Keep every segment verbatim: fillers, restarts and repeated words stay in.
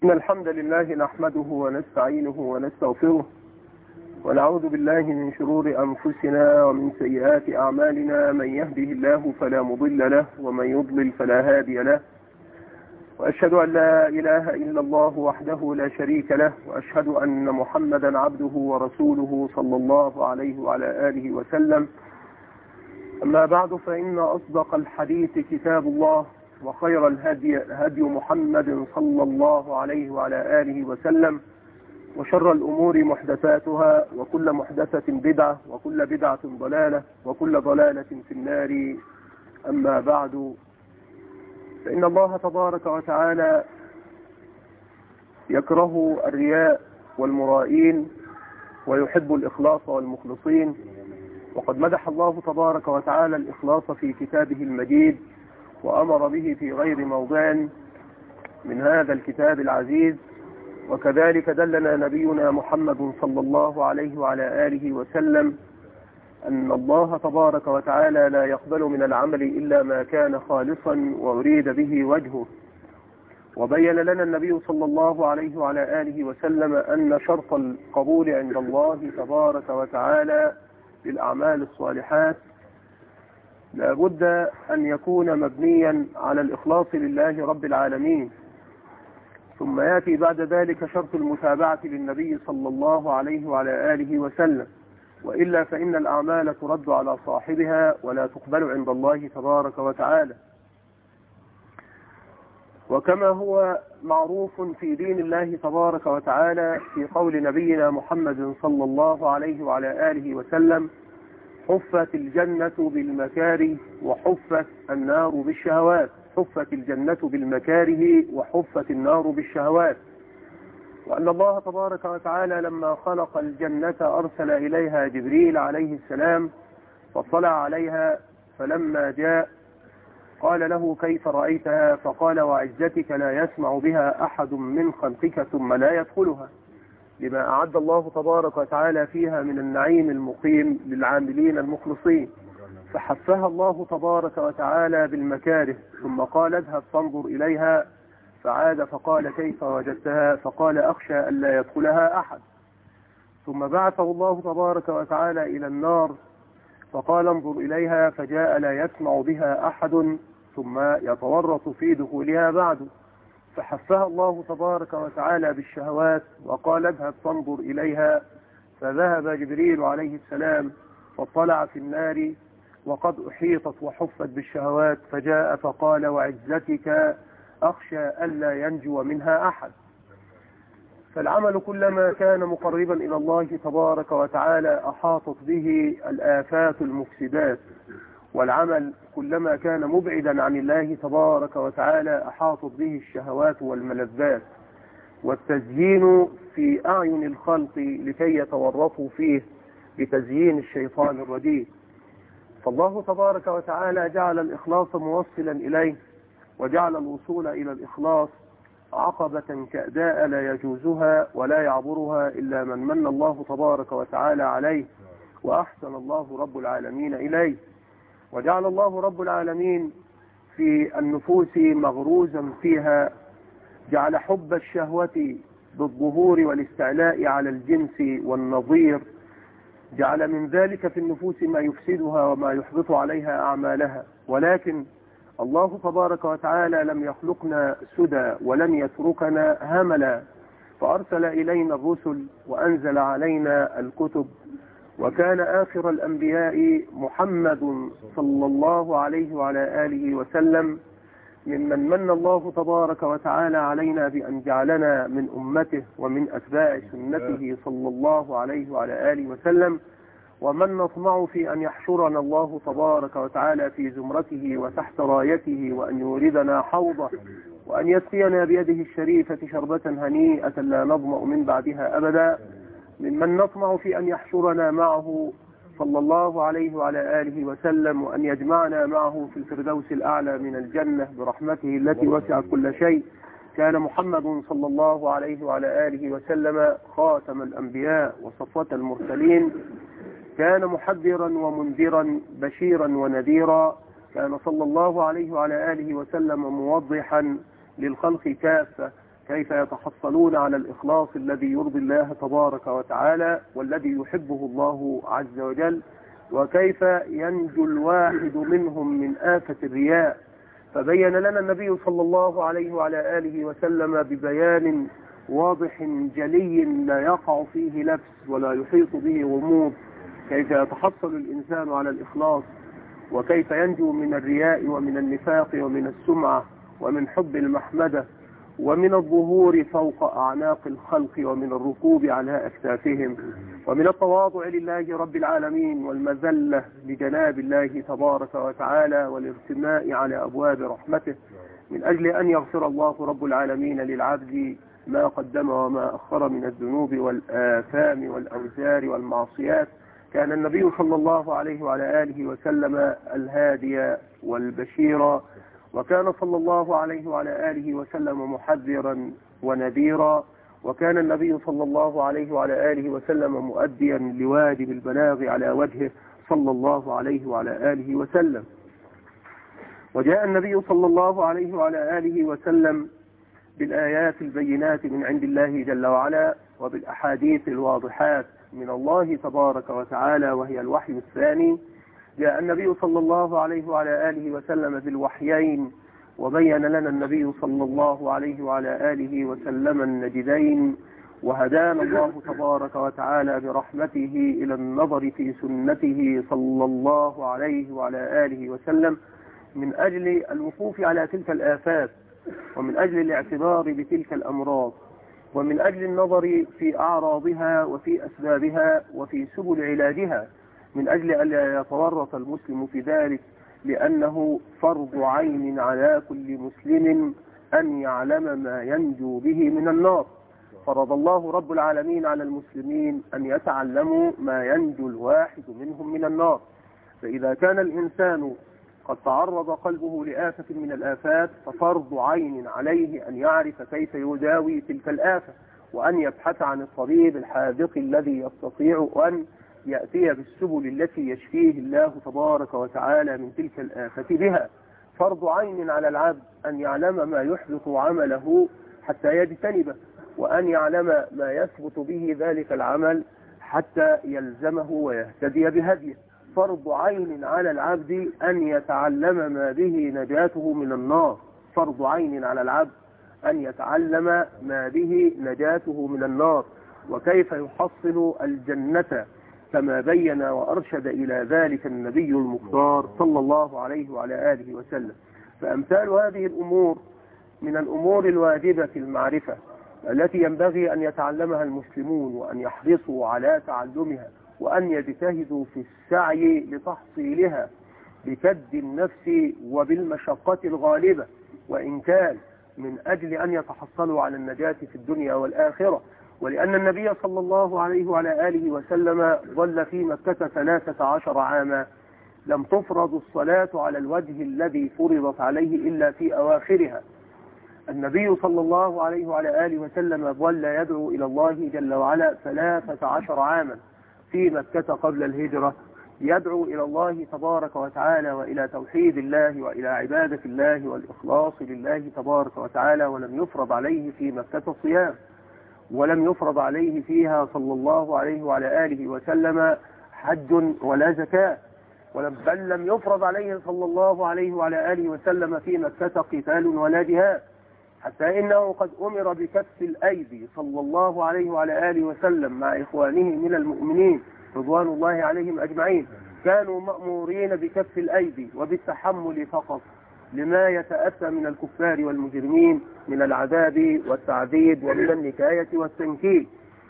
إن الحمد لله نحمده ونستعينه ونستغفره ونعوذ بالله من شرور أنفسنا ومن سيئات أعمالنا. من يهده الله فلا مضل له ومن يضلل فلا هادي له، وأشهد أن لا إله إلا الله وحده لا شريك له، وأشهد أن محمدا عبده ورسوله صلى الله عليه وعلى آله وسلم. أما بعد، فإن أصدق الحديث كتاب الله، وخير الهدي هدي محمد صلى الله عليه وعلى آله وسلم، وشر الأمور محدثاتها، وكل محدثة بدعة، وكل بدعة ضلالة، وكل ضلالة في النار. أما بعد، فإن الله تبارك وتعالى يكره الرياء والمرائين ويحب الإخلاص والمخلصين، وقد مدح الله تبارك وتعالى الإخلاص في كتابه المجيد، وأمر به في غير موضع من هذا الكتاب العزيز. وكذلك دلنا نبينا محمد صلى الله عليه وعلى آله وسلم أن الله تبارك وتعالى لا يقبل من العمل إلا ما كان خالصا وأريد به وجهه. وبين لنا النبي صلى الله عليه وعلى آله وسلم أن شرط القبول عند الله تبارك وتعالى للأعمال الصالحات لا بد أن يكون مبنيا على الإخلاص لله رب العالمين، ثم يأتي بعد ذلك شرط المتابعة للنبي صلى الله عليه وعلى آله وسلم، وإلا فإن الأعمال ترد على صاحبها ولا تقبل عند الله تبارك وتعالى. وكما هو معروف في دين الله تبارك وتعالى في قول نبينا محمد صلى الله عليه وعلى آله وسلم: حفت الجنة بالمكاره وحفت النار بالشهوات. حفت الجنة بالمكاره وحفت النار بالشهوات. وأن الله تبارك وتعالى لما خلق الجنة أرسل إليها جبريل عليه السلام فاطلع عليها، فلما جاء قال له: كيف رأيتها؟ فقال: وعزتك لا يسمع بها أحد من خلقك ثم لا يدخلها، لما أعد الله تبارك وتعالى فيها من النعيم المقيم للعاملين المخلصين. فحفها الله تبارك وتعالى بالمكاره، ثم قال: اذهب فانظر إليها. فعاد فقال: كيف وجدتها؟ فقال: أخشى أن لا يدخلها أحد. ثم بعثه الله تبارك وتعالى إلى النار فقال: انظر إليها. فجاء لا يسمع بها أحد، ثم يتورط في دخولها بعد. فحفها الله تبارك وتعالى بالشهوات وقال: اذهب فانظر إليها. فذهب جبريل عليه السلام فاطلع في النار وقد أحيطت وحفت بالشهوات، فجاء فقال: وعزتك أخشى ألا ينجو منها أحد. فالعمل كلما كان مقربا إلى الله تبارك وتعالى أحاطت به الآفات المفسدات، والعمل كلما كان مبعدا عن الله تبارك وتعالى أحاطت به الشهوات والملذات والتزيين في أعين الخلق لكي يتورطوا فيه بتزيين الشيطان الرديء. فالله تبارك وتعالى جعل الإخلاص موصلا إليه، وجعل الوصول إلى الإخلاص عقبة كأداء لا يجوزها ولا يعبرها إلا من من الله تبارك وتعالى عليه وأحسن الله رب العالمين إليه. وجعل الله رب العالمين في النفوس مغروزا فيها، جعل حب الشهوة بالظهور والاستعلاء على الجنس والنظير، جعل من ذلك في النفوس ما يفسدها وما يحبط عليها أعمالها. ولكن الله تبارك وتعالى لم يخلقنا سدى ولن يتركنا هملا، فأرسل إلينا الرسل وأنزل علينا الكتب، وكان آخر الأنبياء محمد صلى الله عليه وعلى آله وسلم ممن من الله تبارك وتعالى علينا بأن جعلنا من أمته ومن أتباع سنته صلى الله عليه وعلى آله وسلم، ومن نطمع في أن يحشرنا الله تبارك وتعالى في زمرته وتحت رايته، وأن يوردنا حوضه، وأن يسقينا بيده الشريفة شربة هنيئة لا نظمأ من بعدها أبدا. ممن نطمع في أن يحشرنا معه صلى الله عليه وعلى آله وسلم، وأن يجمعنا معه في الفردوس الأعلى من الجنة برحمته التي وسعت كل شيء. كان محمد صلى الله عليه وعلى آله وسلم خاتم الأنبياء وصفوة المرسلين، كان محذرا ومنذرا بشيرا ونذيرا. كان صلى الله عليه وعلى آله وسلم موضحا للخلق كافة، كيف يتحصلون على الإخلاص الذي يرضي الله تبارك وتعالى والذي يحبه الله عز وجل، وكيف ينجو الواحد منهم من آفة الرياء. فبين لنا النبي صلى الله عليه وعلى آله وسلم ببيان واضح جلي لا يقع فيه لبس ولا يحيط به غموض كيف يتحصل الإنسان على الإخلاص، وكيف ينجو من الرياء ومن النفاق ومن السمعة ومن حب المحمدة ومن الظهور فوق أعناق الخلق ومن الركوب على أكتافهم ومن التواضع لله رب العالمين والمذلة لجناب الله تبارك وتعالى والارتماء على أبواب رحمته، من أجل أن يغفر الله رب العالمين للعبد ما قدم وما أخر من الذنوب والآثام والأوزار والمعصيات. كان النبي صلى الله عليه وعلى آله وسلم الهادي والبشير، وكان صلى الله عليه وعلى آله وسلم محذرا ونذيرا، وكان النبي صلى الله عليه وعلى آله وسلم مؤديا لواجب البلاغ على وجهه صلى الله عليه وعلى آله وسلم. وجاء النبي صلى الله عليه وعلى آله وسلم بالآيات البينات من عند الله جل وعلا وبالأحاديث الواضحات من الله تبارك وتعالى وهي الوحي الثاني. جاء النبي صلى الله عليه وعلى آله وسلم بالوحيين، وبين لنا النبي صلى الله عليه وعلى آله وسلم النجدين، وهدانا الله تبارك وتعالى برحمته إلى النظر في سنته صلى الله عليه وعلى آله وسلم من أجل الوقوف على تلك الآفات، ومن أجل الاعتبار بتلك الأمراض، ومن أجل النظر في أعراضها وفي أسبابها وفي سبل علاجها، من أجل ألا يتورط المسلم في ذلك، لأنه فرض عين على كل مسلم أن يعلم ما ينجو به من النار. فرض الله رب العالمين على المسلمين أن يتعلموا ما ينجو الواحد منهم من النار. فإذا كان الإنسان قد تعرض قلبه لآفة من الآفات ففرض عين عليه أن يعرف كيف يداوي تلك الآفة، وأن يبحث عن الطبيب الحاذق الذي يستطيع أن يأتي بالسبل التي يشفيه الله تبارك وتعالى من تلك الآفة بها. فرض عين على العبد أن يعلم ما يحبط عمله حتى يجتنبه، وأن يعلم ما يثبت به ذلك العمل حتى يلزمه ويهتدي بهديه. فرض عين على العبد أن يتعلم ما به نجاته من النار. فرض عين على العبد أن يتعلم ما به نجاته من النار، وكيف يحصل الجنة كما بين وأرشد إلى ذلك النبي المختار صلى الله عليه وعلى آله وسلم. فأمثال هذه الأمور من الأمور الواجبة المعرفة التي ينبغي أن يتعلمها المسلمون وأن يحرصوا على تعلمها، وأن يجتهدوا في السعي لتحصيلها بكد النفس وبالمشقة الغالبة، وإن كان من أجل أن يتحصلوا على النجاة في الدنيا والآخرة. ولأن النبي صلى الله عليه وعلى آله وسلم ظل في مكة ثلاثة عشر عاما لم تفرض الصلاة على الوجه الذي فرضت عليه إلا في أواخرها. النبي صلى الله عليه وعلى آله وسلم ظل يدعو إلى الله جل وعلا ثلاثة عشر عاما في مكة قبل الهجرة، يدعو إلى الله تبارك وتعالى وإلى توحيد الله وإلى عبادة الله والإخلاص لله تبارك وتعالى، ولم يفرض عليه في مكة صيام، ولم يفرض عليه فيها صلى الله عليه وعلى آله وسلم حج ولا زكاة، بل لم يفرض عليه صلى الله عليه وعلى آله وسلم في مكة قتال ولا جهاد، حتى إنه قد أمر بكف الأيدي صلى الله عليه وعلى آله وسلم مع إخوانه من المؤمنين رضوان الله عليهم أجمعين. كانوا مأمورين بكف الأيدي وبالتحمل فقط لما يتأتى من الكفار والمجرمين من العذاب والتعذيب ومن النكاية والتنكيل.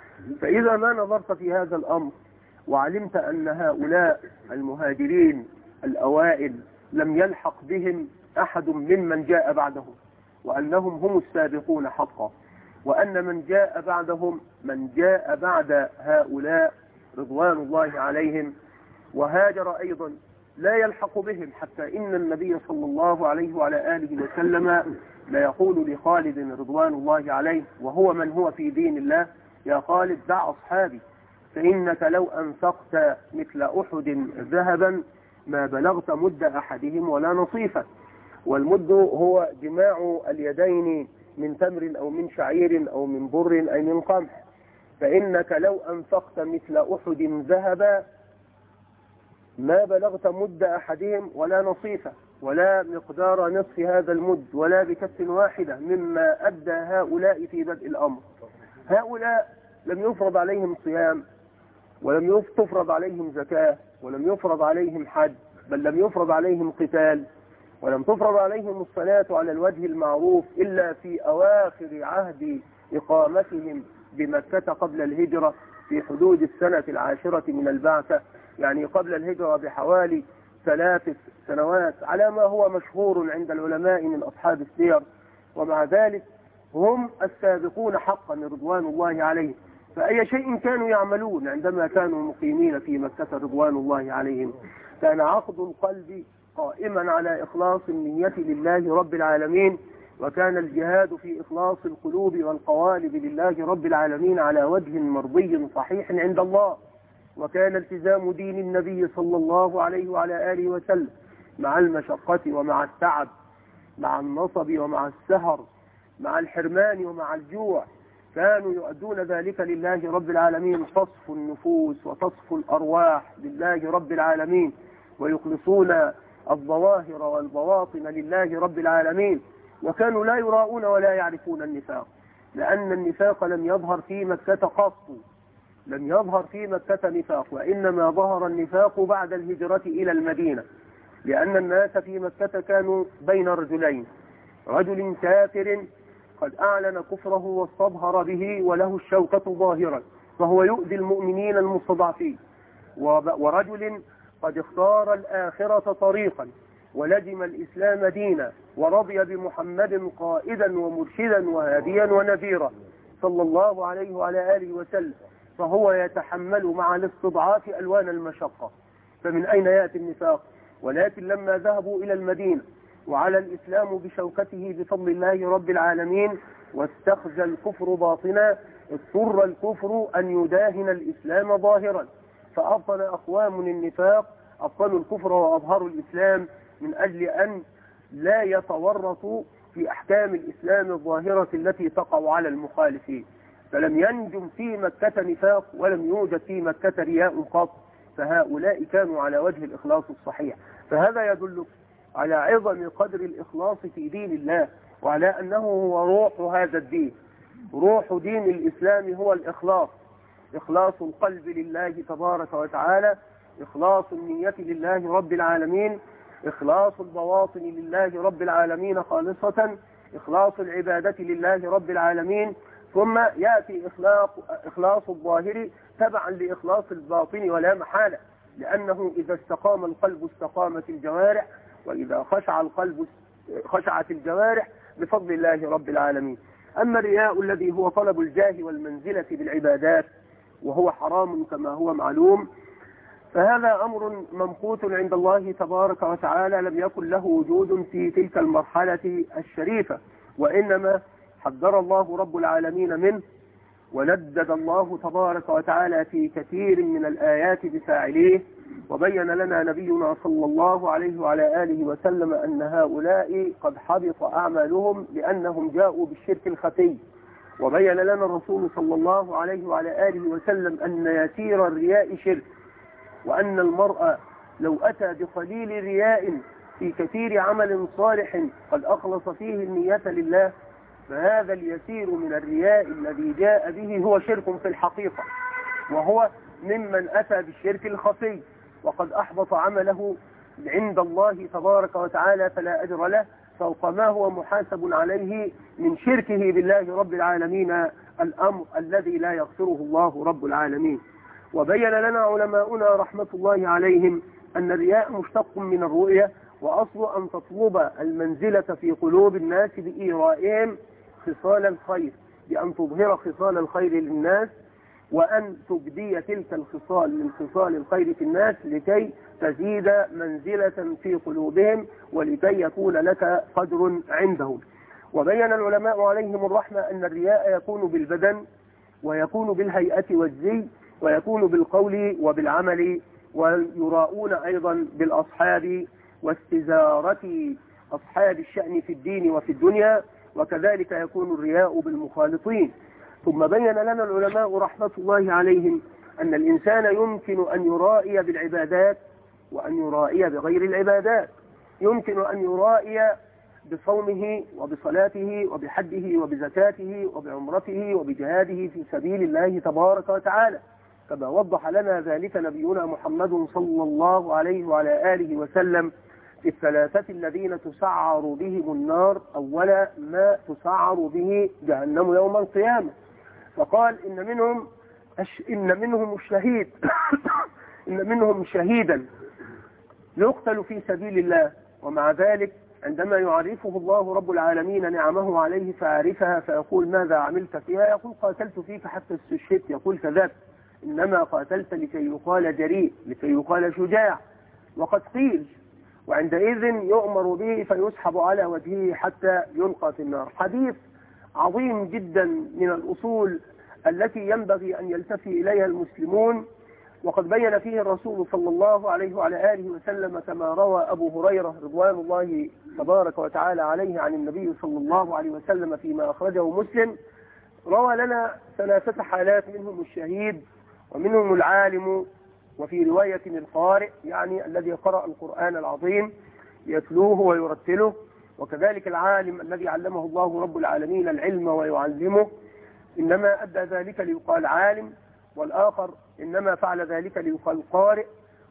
فإذا ما نظرت في هذا الأمر وعلمت أن هؤلاء المهاجرين الأوائل لم يلحق بهم أحد ممن جاء بعدهم، وأنهم هم السابقون حقا، وأن من جاء بعدهم من جاء بعد هؤلاء رضوان الله عليهم وهاجر أيضا لا يلحق بهم، حتى إن النبي صلى الله عليه وعلى آله وسلم لا يقول لخالد رضوان الله عليه وهو من هو في دين الله: يا خالد دع أصحابي فإنك لو أنفقت مثل أحد ذهبا ما بلغت مد أحدهم ولا نصيفه. والمد هو جماع اليدين من تمر أو من شعير أو من بر أي من قمح، فإنك لو أنفقت مثل أحد ذهبا ما بلغت مد أحدهم ولا نصيفه ولا مقدار نصف هذا المد ولا بكف واحدة مما أدى هؤلاء في بدء الأمر. هؤلاء لم يفرض عليهم صيام، ولم تفرض عليهم زكاة، ولم يفرض عليهم حج، بل لم يفرض عليهم قتال، ولم تفرض عليهم الصلاة على الوجه المعروف إلا في أواخر عهد إقامتهم بمكة قبل الهجرة في حدود السنة العاشرة من البعثة، يعني قبل الهجرة بحوالي ثلاث سنوات على ما هو مشهور عند العلماء من أصحاب السير. ومع ذلك هم السابقون حقا رضوان الله عليهم، فأي شيء كانوا يعملون عندما كانوا مقيمين في مكة رضوان الله عليهم كان عقد القلب قائما على إخلاص النية لله رب العالمين، وكان الجهاد في إخلاص القلوب والقوالب لله رب العالمين على وجه مرضي صحيح عند الله، وكان التزام دين النبي صلى الله عليه وعلى آله وسلم مع المشقة ومع التعب، مع النصب ومع السهر، مع الحرمان ومع الجوع، كانوا يؤدون ذلك لله رب العالمين، تصفو النفوس وتصفو الأرواح لله رب العالمين، ويخلصون الظواهر والبواطن لله رب العالمين، وكانوا لا يراؤون ولا يعرفون النفاق، لأن النفاق لم يظهر في مكة قط، لم يظهر في مكة نفاق، وإنما ظهر النفاق بعد الهجرة إلى المدينة، لأن الناس في مكة كانوا بين رجلين، رجل كافر قد أعلن كفره واستظهر به وله الشوكة ظاهرا فهو يؤذي المؤمنين المستضعفين، ورجل قد اختار الآخرة طريقا ولزم الإسلام دينا ورضي بمحمد قائدا ومرشدا وهاديا ونذيرا صلى الله عليه وعلى آله وسلم، فهو يتحمل مع الاستضعاف ألوان المشقة. فمن أين يأتي النفاق؟ ولكن لما ذهبوا إلى المدينة وعلى الإسلام بشوكته بفضل الله رب العالمين واستخزى الكفر باطنا، اضطر الكفر أن يداهن الإسلام ظاهرا، فأبطن أقوام النفاق أبطنوا الكفر وأظهروا الإسلام من أجل أن لا يتورطوا في أحكام الإسلام الظاهرة التي تقع على المخالفين. فلم ينجم في مكة نفاق ولم يوجد في مكة رياء قط، فهؤلاء كانوا على وجه الإخلاص الصحيح. فهذا يدل على عظم قدر الإخلاص في دين الله، وعلى أنه هو روح هذا الدين. روح دين الإسلام هو الإخلاص، إخلاص القلب لله تبارك وتعالى، إخلاص النية لله رب العالمين، إخلاص البواطن لله رب العالمين خالصة، إخلاص العبادة لله رب العالمين، ثم يأتي إخلاص, إخلاص الظاهر تبعا لإخلاص الباطن ولا محالة، لأنه إذا استقام القلب استقامت الجوارح، وإذا خشع القلب خشعت الجوارح بفضل الله رب العالمين. أما الرياء الذي هو طلب الجاه والمنزلة بالعبادات وهو حرام كما هو معلوم، فهذا أمر ممقوت عند الله تبارك وتعالى، لم يكن له وجود في تلك المرحلة الشريفة، وإنما حذر الله رب العالمين منه، وندد الله تبارك وتعالى في كثير من الآيات بفاعليه، وبين لنا نبينا صلى الله عليه وعلى آله وسلم أن هؤلاء قد حبط أعمالهم لأنهم جاءوا بالشرك الخفي، وبين لنا الرسول صلى الله عليه وعلى آله وسلم أن يسير الرياء شرك، وأن المرء لو أتى بقليل رياء في كثير عمل صالح قد أخلص فيه النية لله، فهذا اليسير من الرياء الذي جاء به هو شرك في الحقيقة، وهو ممن أتى بالشرك الخفي وقد أحبط عمله عند الله تبارك وتعالى فلا أجر له فوق ما هو محاسب عليه من شركه بالله رب العالمين، الأمر الذي لا يغفره الله رب العالمين. وبين لنا علماؤنا رحمة الله عليهم أن الرياء مشتق من الرؤية، وأصل أن تطلب المنزلة في قلوب الناس بإيرائهم خصال الخير، بأن تظهر خصال الخير للناس، وأن تبدي تلك الخصال من خصال الخير في الناس لكي تزيد منزلة في قلوبهم ولكي يكون لك قدر عندهم. وبين العلماء عليهم الرحمة أن الرياء يكون بالبدن، ويكون بالهيئة والزي، ويكون بالقول وبالعمل، ويراؤون أيضا بالأصحاب واستزارة أصحاب الشأن في الدين وفي الدنيا، وكذلك يكون الرياء بالمخالطين. ثم بين لنا العلماء رحمة الله عليهم أن الإنسان يمكن أن يرائي بالعبادات وأن يرائي بغير العبادات. يمكن أن يرائي بصومه وبصلاته وبحجه وبزكاته وبعمرته وبجهاده في سبيل الله تبارك وتعالى، كما وضح لنا ذلك نبينا محمد صلى الله عليه وعلى آله وسلم في الثلاثة الذين تسعر بهم النار أول ما تسعر به جهنم يوم القيامة. فقال إن منهم إن منهم الشهيد إن منهم شهيدا يقتل في سبيل الله، ومع ذلك عندما يعرفه الله رب العالمين نعمه عليه فعرفها فيقول ماذا عملت فيها؟ يقول قاتلت فيك حتى استشهدت. يقول كذبت، إنما قاتلت لكي يقال جريء، لكي يقال شجاع، وقد قيل، وعندئذ يؤمر به فيسحب على وجهه حتى يلقى في النار. حديث عظيم جدا من الأصول التي ينبغي أن يلتفي إليها المسلمون، وقد بين فيه الرسول صلى الله عليه وعلى آله وسلم كما روى أبو هريرة رضوان الله تبارك وتعالى عليه عن النبي صلى الله عليه وسلم فيما أخرجه مسلم، روى لنا ثلاثة حالات، منهم الشهيد ومنهم العالم، وفي رواية القارئ يعني الذي قرأ القرآن العظيم يتلوه ويرتله، وكذلك العالم الذي علمه الله رب العالمين العلم ويعلمه إنما أدى ذلك ليقال عالم، والآخر إنما فعل ذلك ليقال قارئ،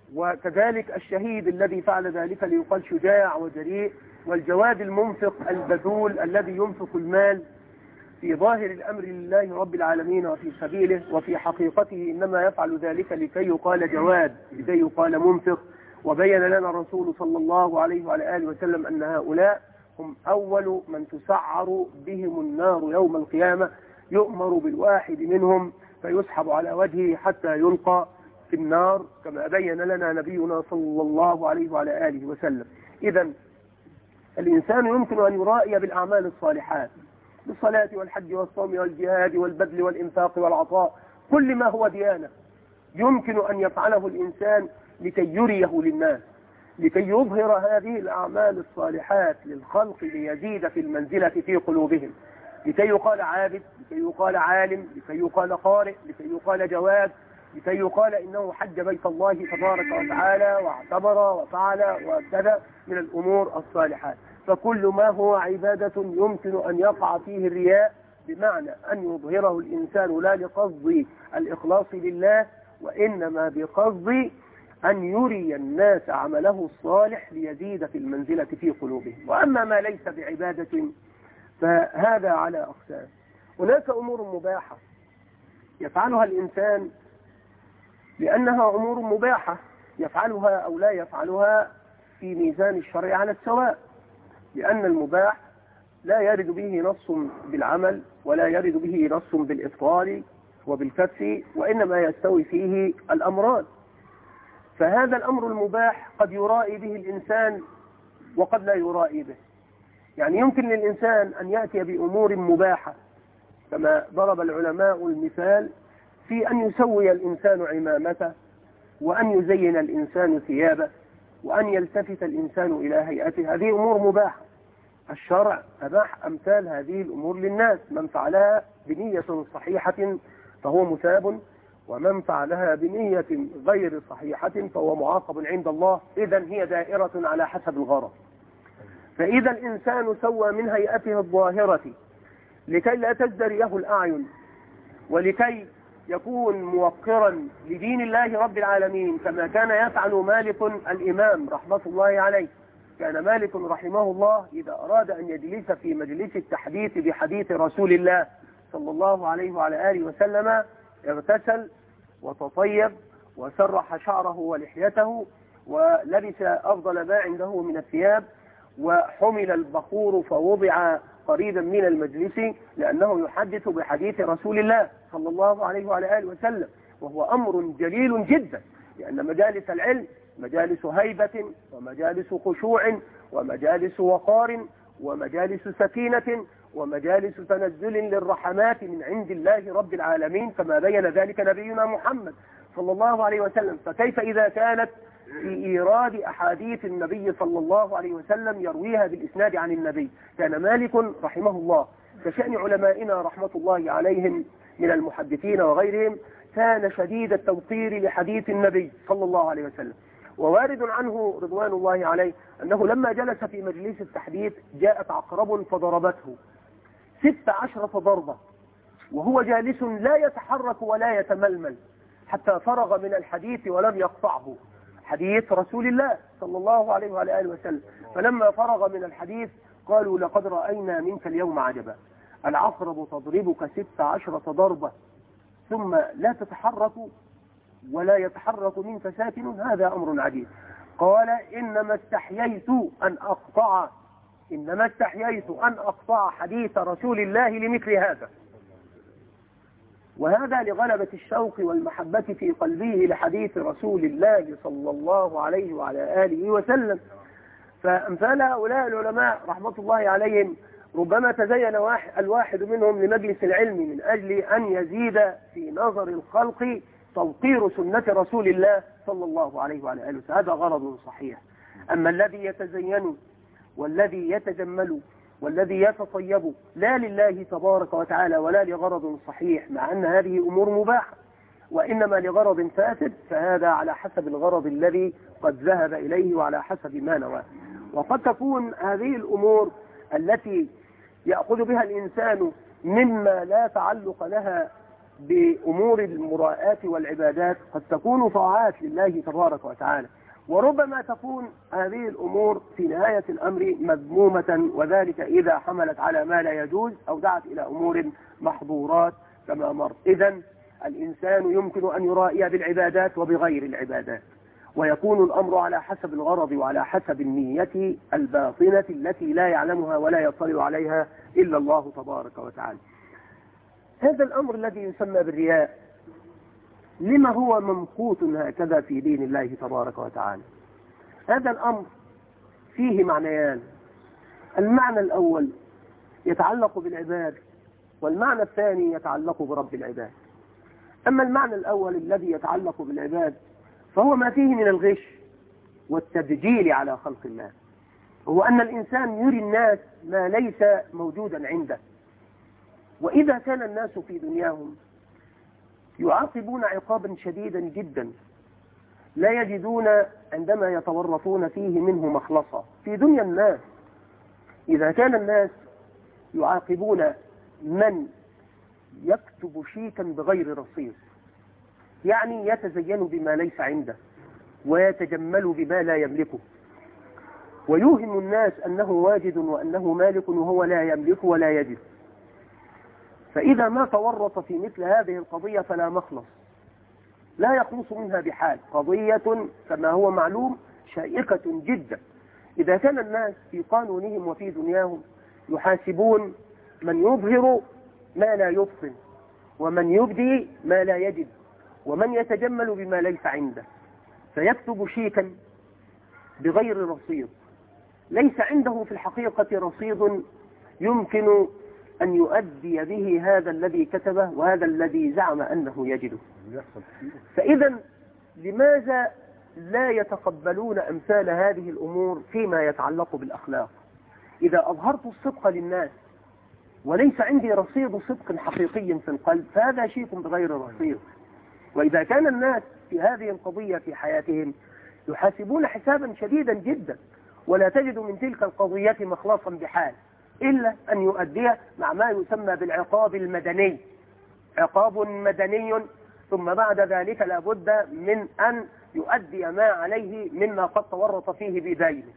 وكذلك الشهيد الذي فعل ذلك ليقال شجاع وجريء، والجواد المنفق البذول الذي ينفق المال في ظاهر الأمر لله رب العالمين وفي سبيله، وفي حقيقته إنما يفعل ذلك لكي يقال جواد، لكي يقال منفق. وبين لنا الرسول صلى الله عليه وعلى آله وسلم أن هؤلاء هم أول من تسعر بهم النار يوم القيامة، يؤمر بالواحد منهم فيسحب على وجهه حتى يلقى في النار، كما بين لنا نبينا صلى الله عليه وعلى آله وسلم. إذن الإنسان يمكن أن يرائي بالأعمال الصالحات، بالصلاة والحج والصوم والجهاد والبذل والإنفاق والعطاء، كل ما هو ديانة يمكن أن يفعله الإنسان لكي يريه للناس، لكي يظهر هذه الأعمال الصالحات للخلق ليزيد في المنزلة في قلوبهم، لكي يقال عابد، لكي يقال عالم، لكي يقال قارئ، لكي يقال جواد، لكي يقال إنه حج بيت الله تبارك وتعالى واعتبر وفعل وكذا من الأمور الصالحات. فكل ما هو عبادة يمكن أن يقع فيه الرياء، بمعنى أن يظهره الإنسان لا لقصد الإخلاص لله، وإنما بقصد أن يري الناس عمله الصالح ليزيد في المنزلة في قلوبهم. وأما ما ليس بعبادة فهذا على أقسام. هناك أمور مباحة يفعلها الإنسان لأنها أمور مباحة، يفعلها أو لا يفعلها في ميزان الشرع على السواء، لأن المباح لا يرد به نص بالعمل ولا يرد به نص بالإبطال وبالكف، وإنما يستوي فيه الأمران. فهذا الأمر المباح قد يرائي به الإنسان وقد لا يرائي به. يعني يمكن للإنسان أن يأتي بأمور مباحة، كما ضرب العلماء المثال في أن يسوي الإنسان عمامته، وأن يزين الإنسان ثيابه، وأن يلتفت الإنسان إلى هيئته. هذه أمور مباحة، الشرع أباح أمثال هذه الأمور للناس، من فعلها بنية صحيحة فهو مثاب، ومن فعلها بنية غير صحيحة فهو معاقب عند الله. إذن هي دائرة على حسب الغرض. فإذا الإنسان سوى من هيئته الظاهرة لكي لا تزدريه الأعين، ولكي يكون موقرا لدين الله رب العالمين، كما كان يفعل مالك الإمام رحمة الله عليه. كان مالك رحمه الله إذا أراد أن يجلس في مجلس التحديث بحديث رسول الله صلى الله عليه وعلى آله وسلم اغتسل وتطيب وسرح شعره ولحيته ولبس أفضل ما عنده من الثياب، وحمل البخور فوضع قريبا من المجلس، لأنه يحدث بحديث رسول الله صلى الله عليه وعلى آله وسلم، وهو أمر جليل جدا، لأن مجالس العلم مجالس هيبة ومجالس خشوع ومجالس وقار ومجالس سكينة ومجالس تنزل للرحمات من عند الله رب العالمين، كما بين ذلك نبينا محمد صلى الله عليه وسلم. فكيف إذا كانت في إيراد أحاديث النبي صلى الله عليه وسلم يرويها بالإسناد عن النبي. كان مالك رحمه الله كشأن علمائنا رحمة الله عليهم من المحدثين وغيرهم كان شديد التوقير لحديث النبي صلى الله عليه وسلم. ووارد عنه رضوان الله عليه أنه لما جلس في مجلس التحديث جاءت عقرب فضربته ست عشرة ضربة وهو جالس لا يتحرك ولا يتململ حتى فرغ من الحديث ولم يقطعه، حديث رسول الله صلى الله عليه وعلى آله وسلم. فلما فرغ من الحديث قالوا لقد رأينا منك اليوم عجبا، العقرب تضربك ست عشرة ضربة ثم لا تتحرك ولا يتحرك منك ساكن، هذا أمر عجيب. قال إنما استحييت أن أقطع إنما استحييت أن أقطع حديث رسول الله لمثل هذا. وهذا لغلبة الشوق والمحبة في قلبه لحديث رسول الله صلى الله عليه وعلى آله وسلم. فأمثال هؤلاء العلماء رحمة الله عليهم ربما تزين الواحد منهم لمجلس العلم من أجل أن يزيد في نظر الخلق توقير سنة رسول الله صلى الله عليه وعلى آله وسلم، هذا غرض صحيح. أما الذي يتزين والذي يتجمل والذي يتطيب لا لله تبارك وتعالى ولا لغرض صحيح، مع أن هذه أمور مباحة، وإنما لغرض فاسد، فهذا على حسب الغرض الذي قد ذهب إليه وعلى حسب ما نواه. وقد تكون هذه الأمور التي يأخذ بها الإنسان مما لا تعلق لها بأمور المراءات والعبادات قد تكون طاعات لله تبارك وتعالى، وربما تكون هذه الأمور في نهاية الأمر مذمومة، وذلك إذا حملت على ما لا يجوز أو دعت إلى أمور محظورات كما مر. إذن الإنسان يمكن أن يرائي بالعبادات وبغير العبادات، ويكون الأمر على حسب الغرض وعلى حسب النية الباطنة التي لا يعلمها ولا يطلع عليها إلا الله تبارك وتعالى. هذا الأمر الذي يسمى بالرياء لما هو ممقوت هكذا في دين الله تبارك وتعالى؟ هذا الأمر فيه معنيان، المعنى الأول يتعلق بالعباد، والمعنى الثاني يتعلق برب العباد. أما المعنى الأول الذي يتعلق بالعباد فهو ما فيه من الغش والتبجيل على خلق الله، هو أن الإنسان يري الناس ما ليس موجودا عنده. وإذا كان الناس في دنياهم يعاقبون عقابا شديدا جدا لا يجدون عندما يتورطون فيه منه مخلصا في دنيا الناس، إذا كان الناس يعاقبون من يكتب شيكا بغير رصيد، يعني يتزين بما ليس عنده ويتجمل بما لا يملكه ويوهم الناس أنه واجد وأنه مالك وهو لا يملك ولا يجد، فإذا ما تورط في مثل هذه القضية فلا مخلص، لا يخلص منها بحال. قضية كما هو معلوم شائكة جدا. إذا كان الناس في قانونهم وفي دنياهم يحاسبون من يظهر ما لا يبطن ومن يبدي ما لا يجد ومن يتجمل بما ليس عنده، فيكتب شيكا بغير رصيد ليس عنده في الحقيقة رصيد يمكن أن يؤدي به هذا الذي كتبه وهذا الذي زعم أنه يجده. فإذا لماذا لا يتقبلون أمثال هذه الأمور فيما يتعلق بالأخلاق؟ إذا أظهرت الصدق للناس وليس عندي رصيد صدق حقيقي في القلب فهذا شيء بغير رصيد. وإذا كان الناس في هذه القضية في حياتهم يحاسبون حسابا شديدا جدا ولا تجد من تلك القضية مخلصا بحال إلا أن يؤدي مع ما يسمى بالعقاب المدني، عقاب مدني، ثم بعد ذلك لابد من أن يؤدي ما عليه مما قد تورط فيه بدينه.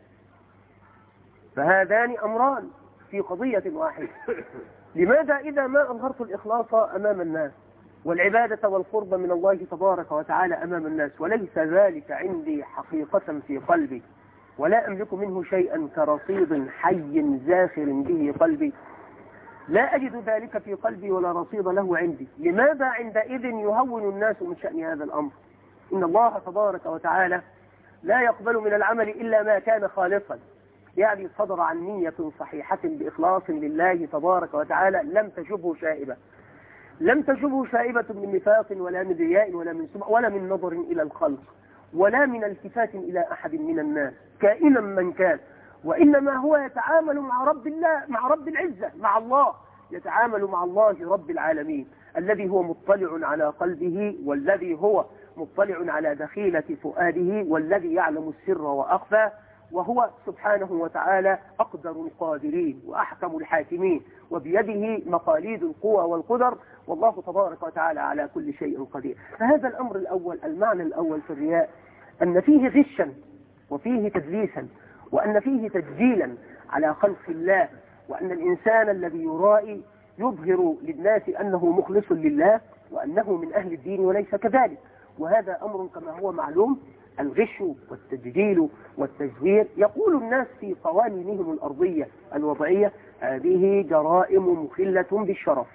فهذان أمران في قضية واحدة. لماذا إذا ما أظهرت الإخلاص أمام الناس والعبادة والقرب من الله تبارك وتعالى أمام الناس وليس ذلك عندي حقيقة في قلبي ولا أملك منه شيئا كرصيد حي زاخر به قلبي، لا أجد ذلك في قلبي ولا رصيد له عندي، لماذا عندئذ يهون الناس من شأن هذا الأمر؟ إن الله تبارك وتعالى لا يقبل من العمل إلا ما كان خالصا، يعني صدر عن نية صحيحة بإخلاص لله تبارك وتعالى لم تشبه شائبة، لم تشبه شائبة من نفاق ولا من رياء ولا من سمع ولا من نظر إلى الخلق ولا من التفات إلى أحد من الناس كائنا من كان، وإنما هو يتعامل مع رب الله، مع رب العزة، مع الله، يتعامل مع الله رب العالمين الذي هو مطلع على قلبه، والذي هو مطلع على دخيلة فؤاده، والذي يعلم السر وأخفى، وهو سبحانه وتعالى أقدر القادرين وأحكم الحاكمين، وبيده مقاليد القوى والقدر، والله تبارك وتعالى على كل شيء قدير. فهذا الأمر الأول، المعنى الأول في الرياء، أن فيه غشا وفيه تدليسا، وأن فيه تجديلا على خلق الله، وأن الإنسان الذي يرائي يظهر للناس أنه مخلص لله وأنه من أهل الدين وليس كذلك. وهذا أمر كما هو معلوم، الغش والتجديل والتزوير، يقول الناس في قوانينهم الأرضية الوضعية هذه جرائم مخلة بالشرف،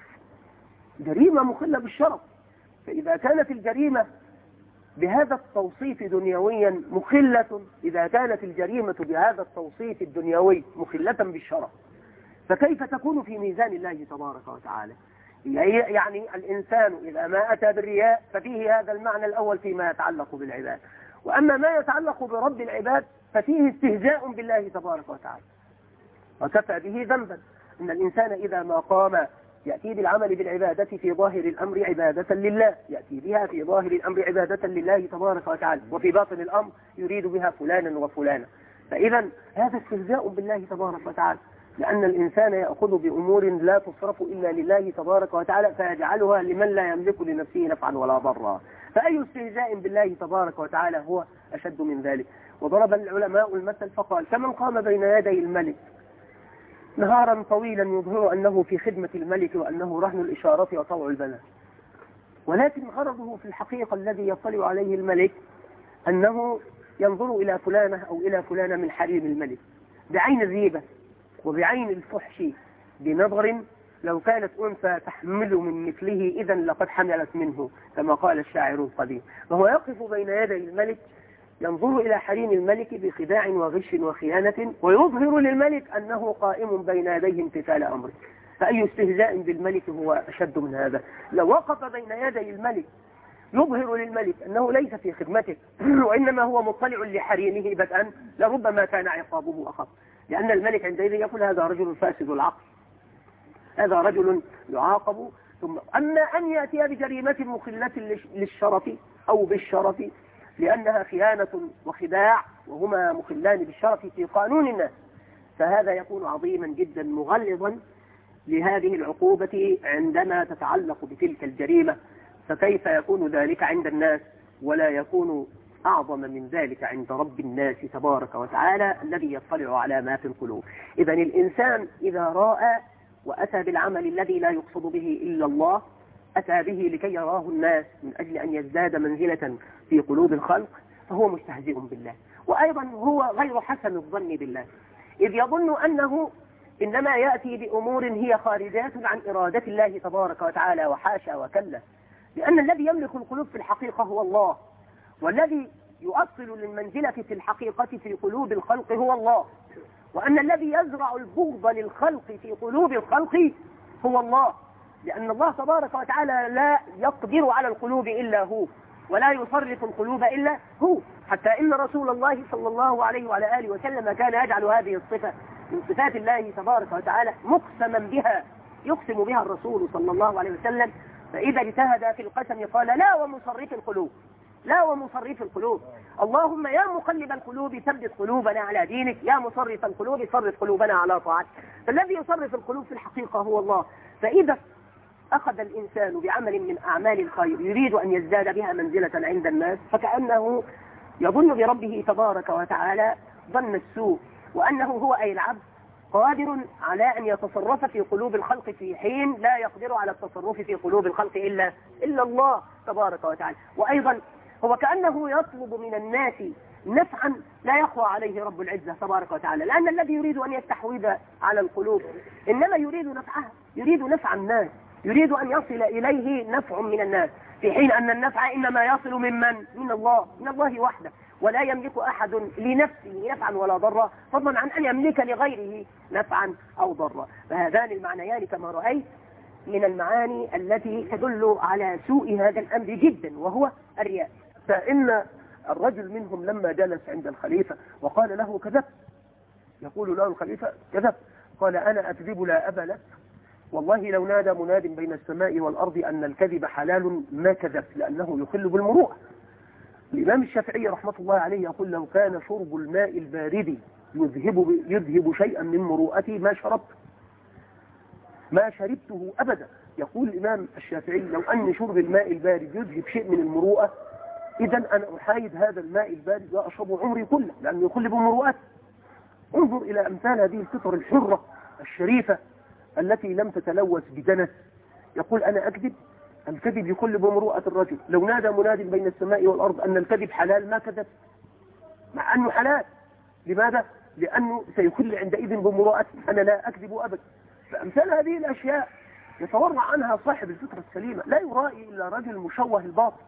جريمة مخلة بالشرف. فإذا كانت الجريمة بهذا التوصيف دنيويا مخلة، إذا كانت الجريمة بهذا التوصيف الدنيوي مخلة بالشرف، فكيف تكون في ميزان الله تبارك وتعالى؟ يعني الإنسان إذا ما أتى بالرياء ففيه هذا المعنى الأول فيما يتعلق بالعباد، وأما ما يتعلق برب العباد ففيه استهزاء بالله تبارك وتعالى، وكفى به ذنبا أن الإنسان إذا ما قام يأتي بالعمل بالعبادة في ظاهر الأمر عبادة لله، يأتي بها في ظاهر الأمر عبادة لله تبارك وتعالى، وفي باطن الأمر يريد بها فلانا وفلانا، فإذا هذا استهزاء بالله تبارك وتعالى، لأن الإنسان يأخذ بأمور لا تصرف إلا لله تبارك وتعالى فيجعلها لمن لا يملك لنفسه نفعا ولا ضرا. فأي استهزاء بالله تبارك وتعالى هو أشد من ذلك؟ وضرب العلماء المثل فقال: كمن قام بين يدي الملك نهارا طويلا يظهر أنه في خدمة الملك وأنه رهن الإشارة وطوع البنات، ولكن غرضه في الحقيقة الذي يطلع عليه الملك أنه ينظر إلى فلانة أو إلى فلانة من حريم الملك بعين الريبة وبعين الفحش، بنظر لو كانت أنثى تحمل من مثله إذا لقد حملت منه، كما قال الشاعر القديم. وهو يقف بين يدي الملك ينظر إلى حريم الملك بخداع وغش وخيانة، ويظهر للملك أنه قائم بين يديه امتثال أمره. فأي استهزاء بالملك هو أشد من هذا؟ لو وقف بين يدي الملك يظهر للملك أنه ليس في خدمته وإنما هو مطلع لحريمه بدءا، لربما كان عقابه أخف، لأن الملك عندئذ يقول: هذا رجل فاسد العقل، هذا رجل يعاقب. ثم أما أن يأتي بجريمة مخلة للشرف أو بالشرف لأنها خيانة وخداع، وهما مخلان بالشرف في قانون الناس، فهذا يكون عظيما جدا مغلظا لهذه العقوبة عندما تتعلق بتلك الجريمة. فكيف يكون ذلك عند الناس ولا يكون أعظم من ذلك عند رب الناس تبارك وتعالى الذي يطلع على ما في القلوب؟ إذا الإنسان إذا رأى وأتى بالعمل الذي لا يقصد به إلا الله، أتى به لكي يراه الناس من أجل أن يزداد منزلة في قلوب الخلق، فهو مستهزئ بالله، وأيضا هو غير حسن الظن بالله، إذ يظن أنه إنما يأتي بأمور هي خارجات عن إرادة الله تبارك وتعالى، وحاشا وكلا، لأن الذي يملك القلوب في الحقيقة هو الله، والذي يؤصل للمنزلة في الحقيقة في قلوب الخلق هو الله، وأن الذي يزرع البغض للخلق في قلوب الخلق هو الله، لأن الله تبارك وتعالى لا يقدر على القلوب إلا هو، ولا يصرف القلوب إلا هو، حتى إن رسول الله صلى الله عليه وعلى آله وسلم كان يجعل هذه الصفة من صفات الله تبارك وتعالى مقسما بها، يقسم بها الرسول صلى الله عليه وسلم، فإذا اجتهد في القسم قال: لا ومصرف القلوب، لا ومصرف القلوب، اللهم يا مقلب القلوب ثبت قلوبنا على دينك، يا مصرف القلوب صرف قلوبنا على طاعتك. فالذي يصرف القلوب في الحقيقة هو الله. فإذا أخذ الإنسان بعمل من أعمال الخير يريد أن يزداد بها منزلة عند الناس، فكأنه يظن بربه تبارك وتعالى ظن السوء، وأنه هو أي العبد قادر على أن يتصرف في قلوب الخلق في حين لا يقدر على التصرف في قلوب الخلق إلا إلا الله تبارك وتعالى. وأيضا هو كأنه يطلب من الناس نفعا لا يقوى عليه رب العزة تبارك وتعالى، لأن الذي يريد أن يستحوذ على القلوب إنما يريد نفعها، يريد نفع الناس، يريد أن يصل إليه نفع من الناس، في حين أن النفع إنما يصل من من؟ من الله، من الله وحده، ولا يملك أحد لنفسه نفعا ولا ضرا، فضلا عن أن يملك لغيره نفعا أو ضرا. فهذان المعنيان كما رأيت من المعاني التي تدل على سوء هذا الأمر جدا، وهو الرياء. فإن الرجل منهم لما جلس عند الخليفة وقال له كذبت، يقول له الخليفة كذبت، قال أنا أكذب لا أبا لك، والله لو نادى مناد بين السماء والأرض أن الكذب حلال ما كذبت، لأنه يخل بالمروءة. الإمام الشافعي رحمة الله عليه يقول لو كان شرب الماء البارد يذهب, يذهب شيئا من مروءتي ما شربت ما شربته أبدا. يقول الإمام الشافعي لو أن شرب الماء البارد يذهب شيء من المروءة، إذا أنا أحايد هذا الماء البارد وأشربه عمري كله، لأنه يخل بمروءتي. انظر إلى أمثال هذه الفطر الحرة الشريفة التي لم تتلوث بدنس. يقول أنا أكذب، الكذب يخل بمروءة الرجل، لو نادى مناد بين السماء والأرض أن الكذب حلال ما كذب، مع أنه حلال. لماذا؟ لأنه سيخل عندئذ بمروءتي، أنا لا أكذب أبدا. فأمثال هذه الأشياء يتورع عنها صاحب الفطرة السليمة، لا يرائي إلا رجل مشوه الباطن،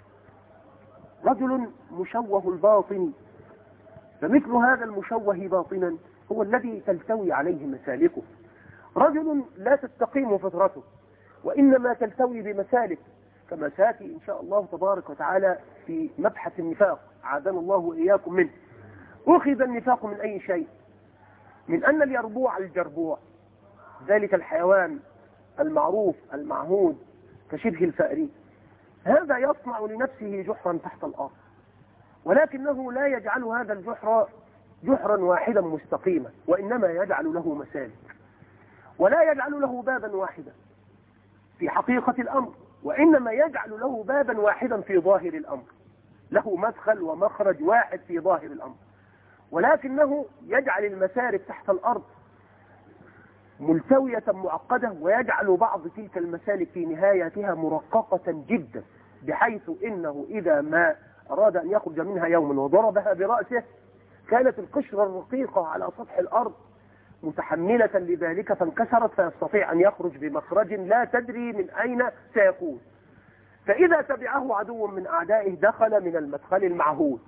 رجل مشوه الباطن. فمثل هذا المشوه باطنا هو الذي تلتوي عليه مسالكه، رجل لا تستقيم فطرته وإنما تلتوي بمسالك، كما سيأتي إن شاء الله تبارك وتعالى في مبحث النفاق، عادنا الله وإياكم منه. أخذ النفاق من أي شيء؟ من أن اليربوع الجربوع، ذلك الحيوان المعروف المعهود كشبه الفأر، هذا يصنع لنفسه جحرا تحت الأرض، ولكنه لا يجعل هذا الجحر جحرا واحدا مستقيما، وإنما يجعل له مسالك، ولا يجعل له بابا واحدا في حقيقة الأمر، وإنما يجعل له بابا واحدا في ظاهر الأمر، له مدخل ومخرج واحد في ظاهر الأمر، ولكنه يجعل المسارك تحت الأرض ملتوية معقدة، ويجعل بعض تلك المسالك في نهايتها مرققة جدا، بحيث إنه إذا ما أراد أن يخرج منها يوما وضربها برأسه كانت القشرة الرقيقة على سطح الأرض متحملة لذلك فانكسرت، فيستطيع أن يخرج بمخرج لا تدري من أين سيكون. فإذا تبعه عدو من أعدائه دخل من المدخل المعهود،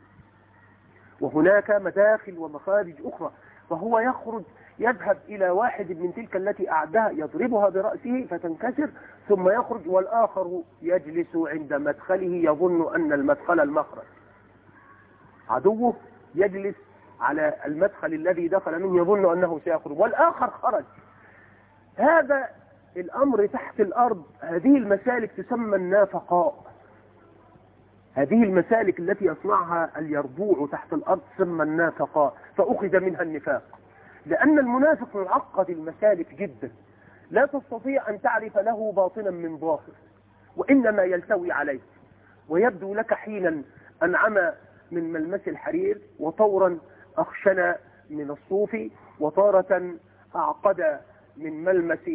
وهناك مداخل ومخارج أخرى، فهو يخرج يذهب إلى واحد من تلك التي أعدها يضربها برأسه فتنكسر، ثم يخرج، والآخر يجلس عند مدخله يظن أن المدخل المخرج، عدوه يجلس على المدخل الذي دخل منه يظن أنه سيخرج، والآخر خرج. هذا الأمر تحت الأرض، هذه المسالك تسمى النافقاء، هذه المسالك التي يصنعها اليربوع تحت الأرض تسمى النافقاء، فأخذ منها النفاق، لأن المنافق معقد المسالك جدا، لا تستطيع أن تعرف له باطنا من ظاهر، وإنما يلتوي عليه، ويبدو لك حينا أنعم من ملمس الحرير، وطورا أخشن من الصوف، وطارة أعقد من ملمس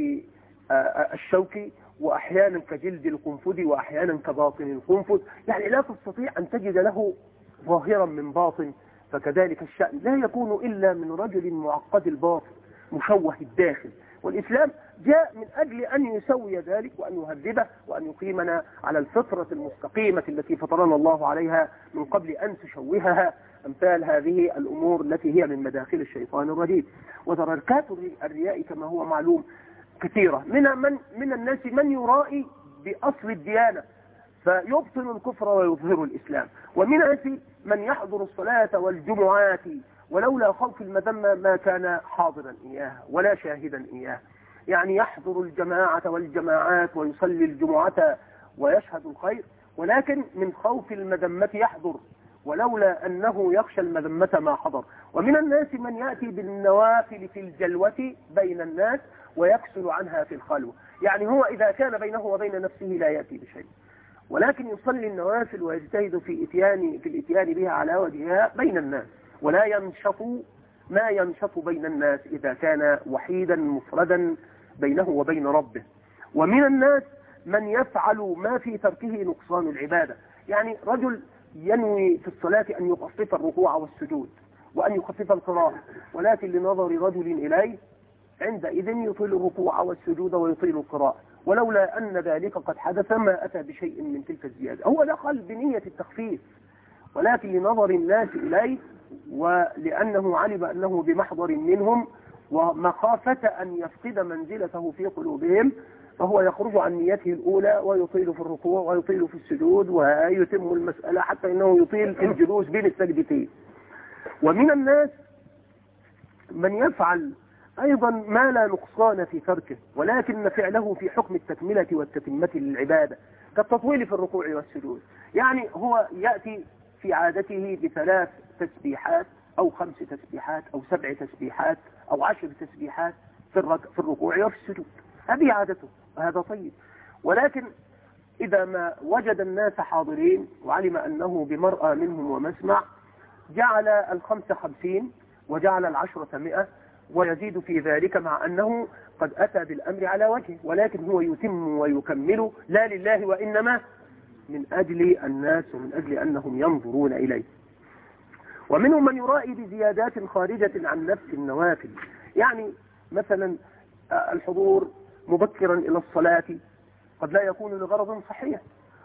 الشوك، وأحيانا كجلد القنفذ، وأحيانا كباطن القنفذ، يعني لا تستطيع أن تجد له ظاهرا من باطن. فكذلك الشأن لا يكون إلا من رجل معقد الباطن مشوه الداخل، والإسلام جاء من أجل أن يسوي ذلك وأن يهذبه وأن يقيمنا على الفطرة المستقيمة التي فطرنا الله عليها من قبل أن تشوهها أمثال هذه الأمور التي هي من مداخل الشيطان الرجيم. وتركات الرياء كما هو معلوم كثيرة، من من من الناس من يرائي بأصل الديانة فيبطن الكفر ويظهر الإسلام، ومن الناس من يحضر الصلاة والجمعات ولولا خوف المذمة ما كان حاضرا إياها ولا شاهدا إياها، يعني يحضر الجماعة والجماعات ويصلي الجمعة ويشهد الخير، ولكن من خوف المذمة يحضر، ولولا أنه يخشى المذمة ما حضر. ومن الناس من يأتي بالنوافل في الجلوة بين الناس ويكسل عنها في الخلوة، يعني هو إذا كان بينه وبين نفسه لا يأتي بشيء، ولكن يصلي النوافل ويجتهد في إتيان في الإتيان بها على وجهها بين الناس، ولا ينشط ما ينشط بين الناس إذا كان وحيدا مفردا بينه وبين ربه. ومن الناس من يفعل ما في تركه نقصان العبادة، يعني رجل ينوي في الصلاة أن يخفف الركوع والسجود وأن يخفف القراءة، ولكن لنظر رجل إليه عندئذ يطيل الركوع والسجود ويطيل القراءة، ولولا أن ذلك قد حدث ما أتى بشيء من تلك الزيادة. هو دخل بنية التخفيف، ولكن لنظر الناس إليه ولأنه علم أنه بمحضر منهم ومخافة أن يفقد منزلته في قلوبهم فهو يخرج عن نيته الأولى ويطيل في الركوع ويطيل في السجود ويتم المسألة حتى إنه يطيل في الجلوس بين السجدتين. ومن الناس من يفعل أيضا ما لا نقصان في تركه، ولكن فعله في حكم التكملة والتتمة للعبادة، كالتطويل في الركوع والسجود. يعني هو يأتي في عادته بثلاث تسبيحات أو خمس تسبيحات أو سبع تسبيحات أو عشر تسبيحات في الركوع وفي السجود، هذه عادته وهذا طيب. ولكن إذا ما وجد الناس حاضرين وعلم أنه بمرأى منهم ومسمع، جعل الخمس خمسين وجعل العشرة مئة ويزيد في ذلك، مع أنه قد أتى بالأمر على وجهه، ولكن هو يتم ويكمل لا لله وإنما من أجل الناس ومن أجل أنهم ينظرون إليه. ومنهم من يرائي بزيادات خارجة عن نفس النوافل، يعني مثلا الحضور مبكرا إلى الصلاة قد لا يكون لغرض صحيح،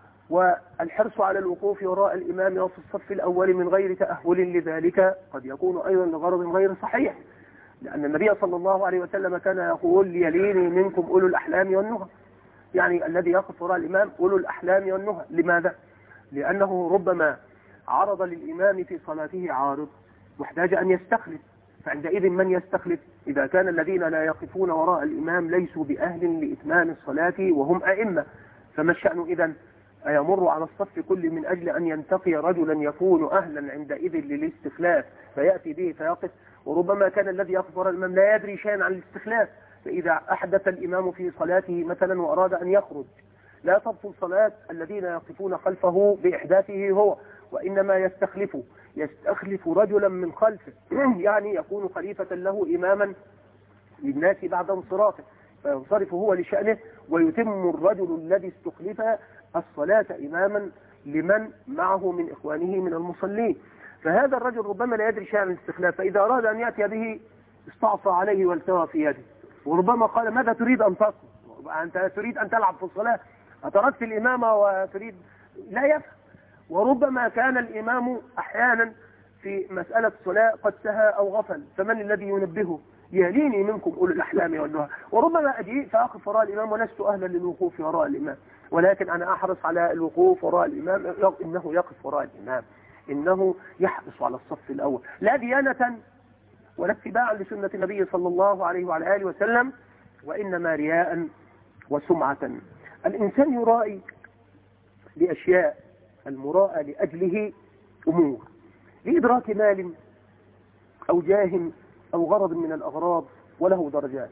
والحرص على الوقوف وراء الإمام وفي الصف الأول من غير تأهل لذلك قد يكون أيضا لغرض غير صحيح، لأن النبي صلى الله عليه وسلم كان يقول ليليني منكم أولو الأحلام والنهى، يعني الذي يقف وراء الإمام أولو الأحلام والنهى. لماذا؟ لأنه ربما عرض للإمام في صلاته عارض واحتاج أن يستخلف، فعندئذ من يستخلف؟ إذا كان الذين لا يقفون وراء الإمام ليسوا بأهل لإتمام الصلاة وهم أئمة، فما الشأن إذن؟ أيمر على الصف كل من أجل أن ينتقي رجلا يكون أهلا عندئذ للاستخلاف فيأتي به فيقف؟ وربما كان الذي يقف وراء الإمام لا يدري شيئا عن الاستخلاف، فإذا أحدث الإمام في صلاته مثلا وأراد أن يخرج لا تبطل صلاة الذين يقفون خلفه بإحداثه هو، وإنما يستخلف يستخلف رجلا من خلفه يعني يكون خليفة له إماما للناس بعد انصرافه، فينصرف هو لشأنه ويتم الرجل الذي استخلف الصلاة إماما لمن معه من إخوانه من المصلين. فهذا الرجل ربما لا يدري شيئا عن الاستخلاف، فإذا أراد أن يأتي به استعصى عليه والتوى في يده، وربما قال ماذا تريد أن تصنع؟ أنت تريد أن تلعب في الصلاة؟ أتركت الإمامة وتريد؟ لا يفهم. وربما كان الإمام أحيانا في مسألة الصلاة قد سهى أو غفل، فمن الذي ينبهه؟ يليني منكم أولو الأحلام والنهى. وربما أجيء فأقف وراء الإمام ولست أهلا للوقوف وراء الإمام، ولكن أنا أحرص على الوقوف وراء الإمام، إنه يقف وراء الإمام، إنه يحرص على الصف الأول، لا ديانة ولا اتباعا لسنة النبي صلى الله عليه وعلى آله وسلم، وإنما رياء وسمعة. الإنسان يرائي لأشياء، المراءة لأجله أمور، لإدراك مال أو جاه أو غرض من الأغراض وله درجات،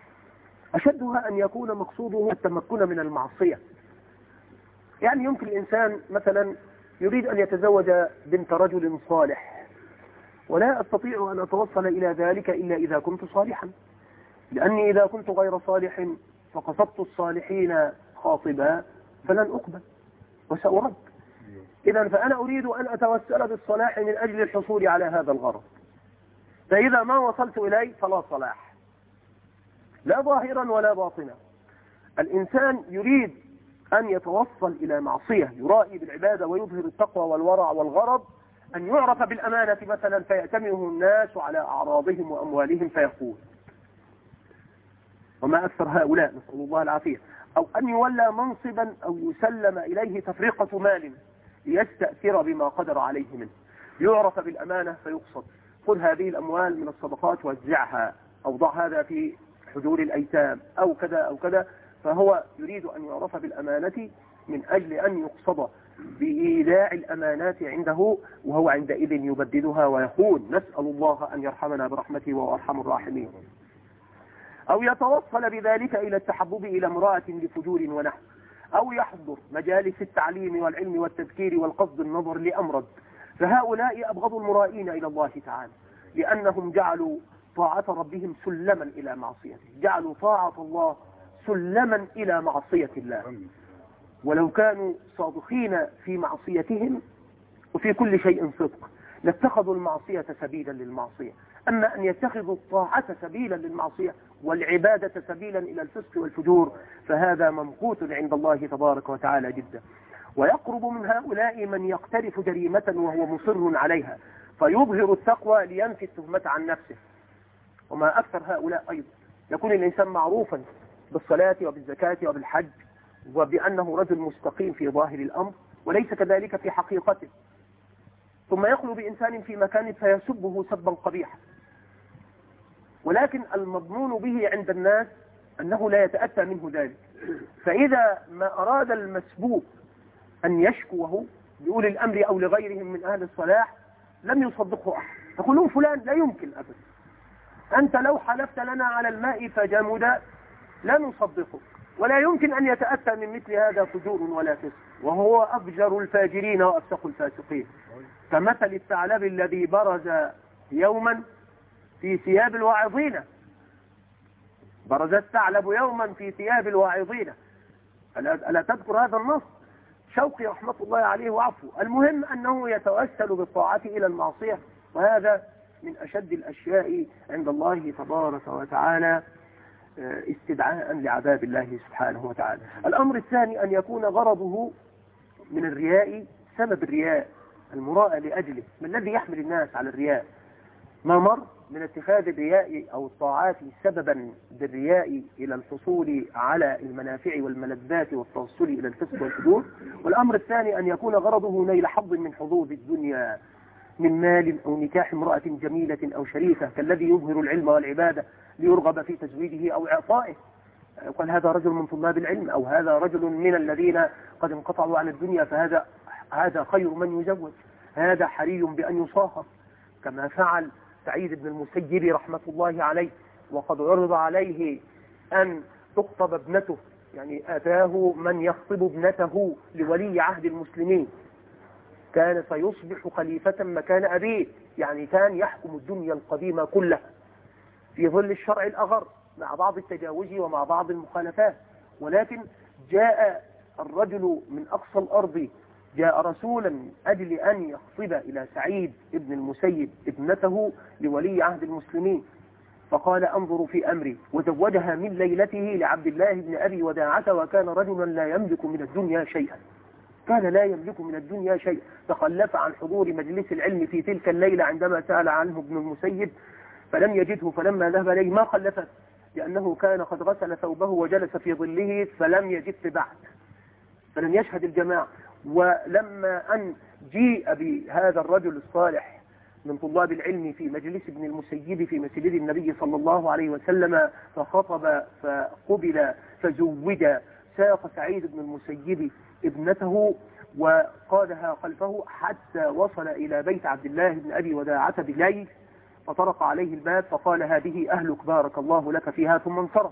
أشدها أن يكون مقصوده التمكن من المعصية. يعني يمكن الإنسان مثلا يريد أن يتزوج بنت رجل صالح، ولا أستطيع أن أتوصل إلى ذلك إلا إذا كنت صالحا، لأني إذا كنت غير صالح فقصدت الصالحين خاطبا فلن أقبل وسأرد. إذا فأنا أريد أن أتوسل بالصلاح من أجل الحصول على هذا الغرض، فإذا ما وصلت إليه فلا صلاح، لا ظاهرا ولا باطنا. الإنسان يريد أن يتوصل إلى معصية، يرائي بالعبادة ويظهر التقوى والورع والغرض أن يعرف بالأمانة مثلا فيأتمنه الناس على أعراضهم وأموالهم فيقول، وما أكثر هؤلاء نسأل الله العافية. أو أن يولى منصبا أو يسلم إليه تفرقة مال ليستأثر بما قدر عليه منه، يعرف بالأمانة فيقصد، خذ هذه الأموال من الصدقات وزعها، أو ضع هذا في حجور الأيتام أو كذا أو كذا، فهو يريد أن يعرف بالأمانة من أجل أن يقصد بإيداع الأمانات عنده، وهو عندئذ يبدلها ويقول نسأل الله أن يرحمنا برحمته وهو أرحم الراحمين. أو يتوصل بذلك إلى التحبب إلى امرأة لفجور ونحو، أو يحضر مجالس التعليم والعلم والتذكير والقصد النظر لأمرض، فهؤلاء أبغض المرائين إلى الله تعالى، لأنهم جعلوا طاعة ربهم سلما إلى معصيته، جعلوا طاعة الله سلما إلى معصية الله. ولو كانوا صادقين في معصيتهم وفي كل شيء صدق لاتخذوا المعصية سبيلا للمعصية، أما أن يتخذوا الطاعة سبيلا للمعصية والعبادة سبيلا إلى الفسق والفجور فهذا ممقوت عند الله تبارك وتعالى جدا. ويقرب من هؤلاء من يقترف جريمة وهو مصر عليها فيظهر التقوى لينفي التهمة عن نفسه، وما أكثر هؤلاء أيضا. يكون الإنسان معروفا بالصلاة وبالزكاة وبالحج، وبأنه رجل مستقيم في ظاهر الأمر وليس كذلك في حقيقته، ثم يخلو بإنسان في مكان فيسبه سبا قبيحا، ولكن المضمون به عند الناس أنه لا يتأتى منه ذلك. فإذا ما أراد المسبوب أن يشكوه لأولي الأمر أو لغيرهم من أهل الصلاح لم يصدقه أحد، يقولون فلان لا يمكن أبدا، أنت لو حلفت لنا على الماء فجمد لا نصدقك، ولا يمكن أن يتأتى من مثل هذا فجور ولا فسق، وهو أفجر الفاجرين وأفسق الفاسقين، كمثل الثعلب الذي برز يوما في ثياب الواعظين. برز الثعلب يوما في ثياب الواعظين، ألا, ألا تذكر هذا النص؟ شوقي رحمة الله عليه وعفو. المهم أنه يتوسل بالطاعة إلى المعصية، وهذا من أشد الأشياء عند الله تبارك وتعالى استدعاء لعذاب الله سبحانه وتعالى. الأمر الثاني أن يكون غرضه من الرياء سبب الرياء، المراءة لأجله. ما الذي يحمل الناس على الرياء؟ ما مر من اتخاذ الرياء أو الطاعات سببا بالرياء إلى الحصول على المنافع والملذات والتوصل إلى الفسق والفجور. والأمر الثاني أن يكون غرضه نيل حظ من حظوظ الدنيا، من مال أو نكاح امرأة جميلة أو شريفة، كالذي يظهر العلم والعبادة ليرغب في تزويجه أو إعطائه. يقول هذا رجل من طلاب العلم، أو هذا رجل من الذين قد انقطعوا عن الدنيا، فهذا هذا خير من يزوج، هذا حري بأن يصاهر، كما فعل سعيد بن المسيب رحمة الله عليه. وقد عرض عليه أن تخطب ابنته، يعني أتاه من يخطب ابنته لولي عهد المسلمين، كان سيصبح خليفة مكان أبيه، يعني كان يحكم الدنيا القديمة كلها في ظل الشرع الأغر مع بعض التجاوز ومع بعض المخالفات. ولكن جاء الرجل من أقصى الأرض، جاء رسولا من أجل أن يخطب إلى سعيد بن المسيب ابنته لولي عهد المسلمين، فقال انظروا في أمري، وزوجها من ليلته لعبد الله بن أبي وداعة، وكان رجلا لا يملك من الدنيا شيئا، كان لا يملك من الدنيا شيئا، تخلف عن حضور مجلس العلم في تلك الليلة عندما سأل عنه ابن المسيب فلم يجده، فلما ذهب إليه ما خلفه، لأنه كان قد غسل ثوبه وجلس في ظله فلم يجد بعد، فلم يشهد الجماعة. ولما أن جيء بهذا الرجل الصالح من طلاب العلم في مجلس ابن المسيب في مسجد النبي صلى الله عليه وسلم فخطب فقبل فزوج، ساق سعيد بن المسيب ابنته وقادها خلفه حتى وصل إلى بيت عبد الله بن أبي وداعة بالليل، فطرق عليه الباب فقال هذه أهلك بارك الله لك فيها، ثم انصرف.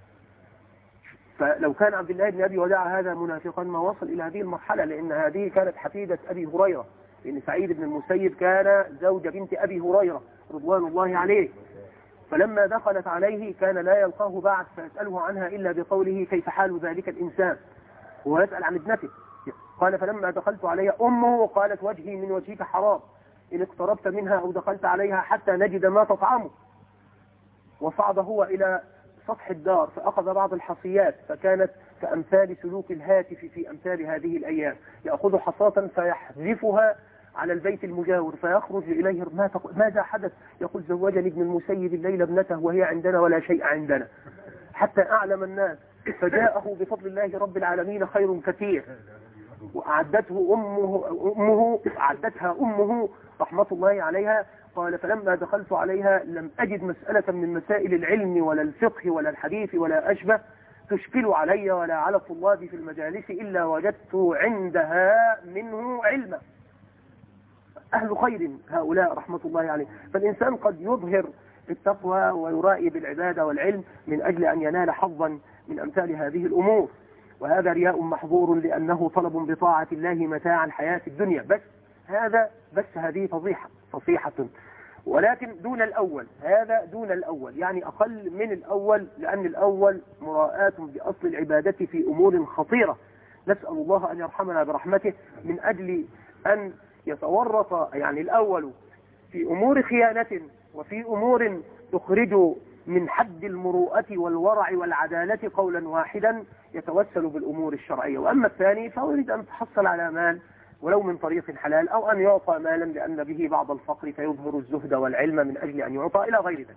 فلو كان عبد الله بن أبي وداعة هذا منافقا ما وصل إلى هذه المرحلة، لأن هذه كانت حفيدة أبي هريرة، لأن سعيد بن المسيب كان زوج بنت أبي هريرة رضوان الله عليه. فلما دخلت عليه كان لا يلقاه بعد فيسأله عنها إلا بقوله كيف حال ذلك الإنسان، هو يسأل عن ابنته. قال فلما دخلت عليها أمه قالت وجهي من وجهك حرام، إن اقتربت منها أو دخلت عليها حتى نجد ما تطعمه. وصعد هو إلى سطح الدار فأخذ بعض الحصيات، فكانت كأمثال سلوك الهاتف في أمثال هذه الأيام، يأخذ حصاة فيحذفها على البيت المجاور فيخرج إليه ما ماذا حدث؟ يقول زوجني ابن المسيب الليلة ابنته وهي عندنا ولا شيء عندنا، حتى أعلم الناس. فجاءه بفضل الله رب العالمين خير كثير، وأعدته أمه, أمه أعدتها أمه رحمة الله عليها. قال فلما دخلت عليها لم أجد مسألة من مسائل العلم ولا الفقه ولا الحديث ولا أشبه تشكل علي ولا على الطلاب في المجالس إلا وجدت عندها منه علما. أهل خير هؤلاء رحمة الله عليه. فالإنسان قد يظهر التقوى ويرائي بالعبادة والعلم من أجل أن ينال حظا من أمثال هذه الأمور، وهذا رياء محظور لأنه طلب بطاعة الله متاع الحياة الدنيا بس. هذا بس هذه فضيحة فصيحة، ولكن دون الأول، هذا دون الأول يعني أقل من الأول، لأن الأول مراءاة بأصل العبادة في أمور خطيرة. نسأل الله أن يرحمنا برحمته من أجل أن يتورط يعني الأول في أمور خيانة وفي أمور تخرج من حد المروءة والورع والعدالة قولا واحدا يتوسل بالأمور الشرعية. وأما الثاني فأريد أن تحصل على مال ولو من طريق حلال، أو أن يعطى مالا لأن به بعض الفقر فيظهر الزهد والعلم من أجل أن يعطى إلى غير ذلك.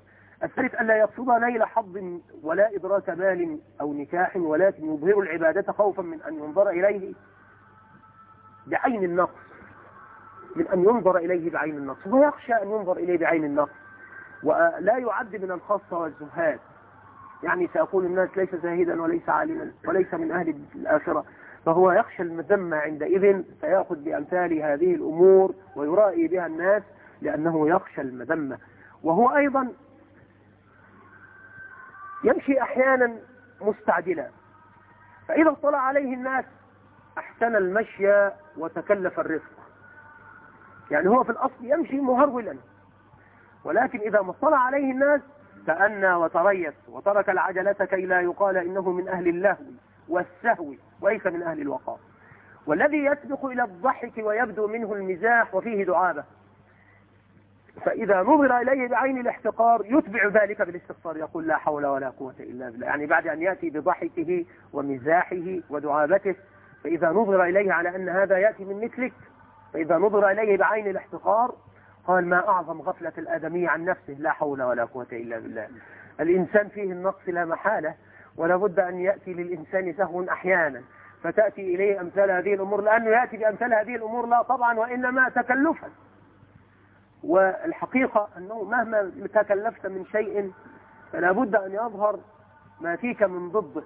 الثالث ألا يقصد نيل حظ ولا إدراك مال أو نكاح، ولكن يظهر العبادة خوفا من أن ينظر إليه بعين النقص، من أن ينظر إليه بعين النقص، ويخشى أن ينظر إليه بعين النقص، ولا يعد من الخاصة والزهاد. يعني سيقول الناس ليس زاهدا وليس عالما وليس من أهل الآخرة، فهو يخشى المذمة عندئذ، فيأخذ بأمثال هذه الأمور ويرائي بها الناس لأنه يخشى المذمة. وهو أيضا يمشي أحيانا مستعجلا، فإذا اطلع عليه الناس أحسن المشي وتكلف الرفق. يعني هو في الأصل يمشي مهرولا، ولكن إذا ما اطلع عليه الناس تأنى وتريث وترك العجلة كي لا يقال إنه من أهل اللهو والسهو وليس من أهل الوقار. والذي يسبق إلى الضحك ويبدو منه المزاح وفيه دعابة، فإذا نظر إليه بعين الاحتقار يتبع ذلك بالاستغفار، يقول لا حول ولا قوة إلا بالله. يعني بعد أن يأتي بضحكه ومزاحه ودعابته، فإذا نظر إليه على أن هذا يأتي من مثلك، فإذا نظر إليه بعين الاحتقار قال ما أعظم غفلة الآدمي عن نفسه، لا حول ولا قوة إلا بالله. الإنسان فيه النقص لا محالة، ولا بد أن يأتي للإنسان سهو أحيانا، فتأتي إليه أمثال هذه الأمور، لأنه يأتي بأمثال هذه الأمور لا طبعا وإنما تكلفا. والحقيقة أنه مهما تكلفت من شيء فلا بد أن يظهر ما فيك من ضده.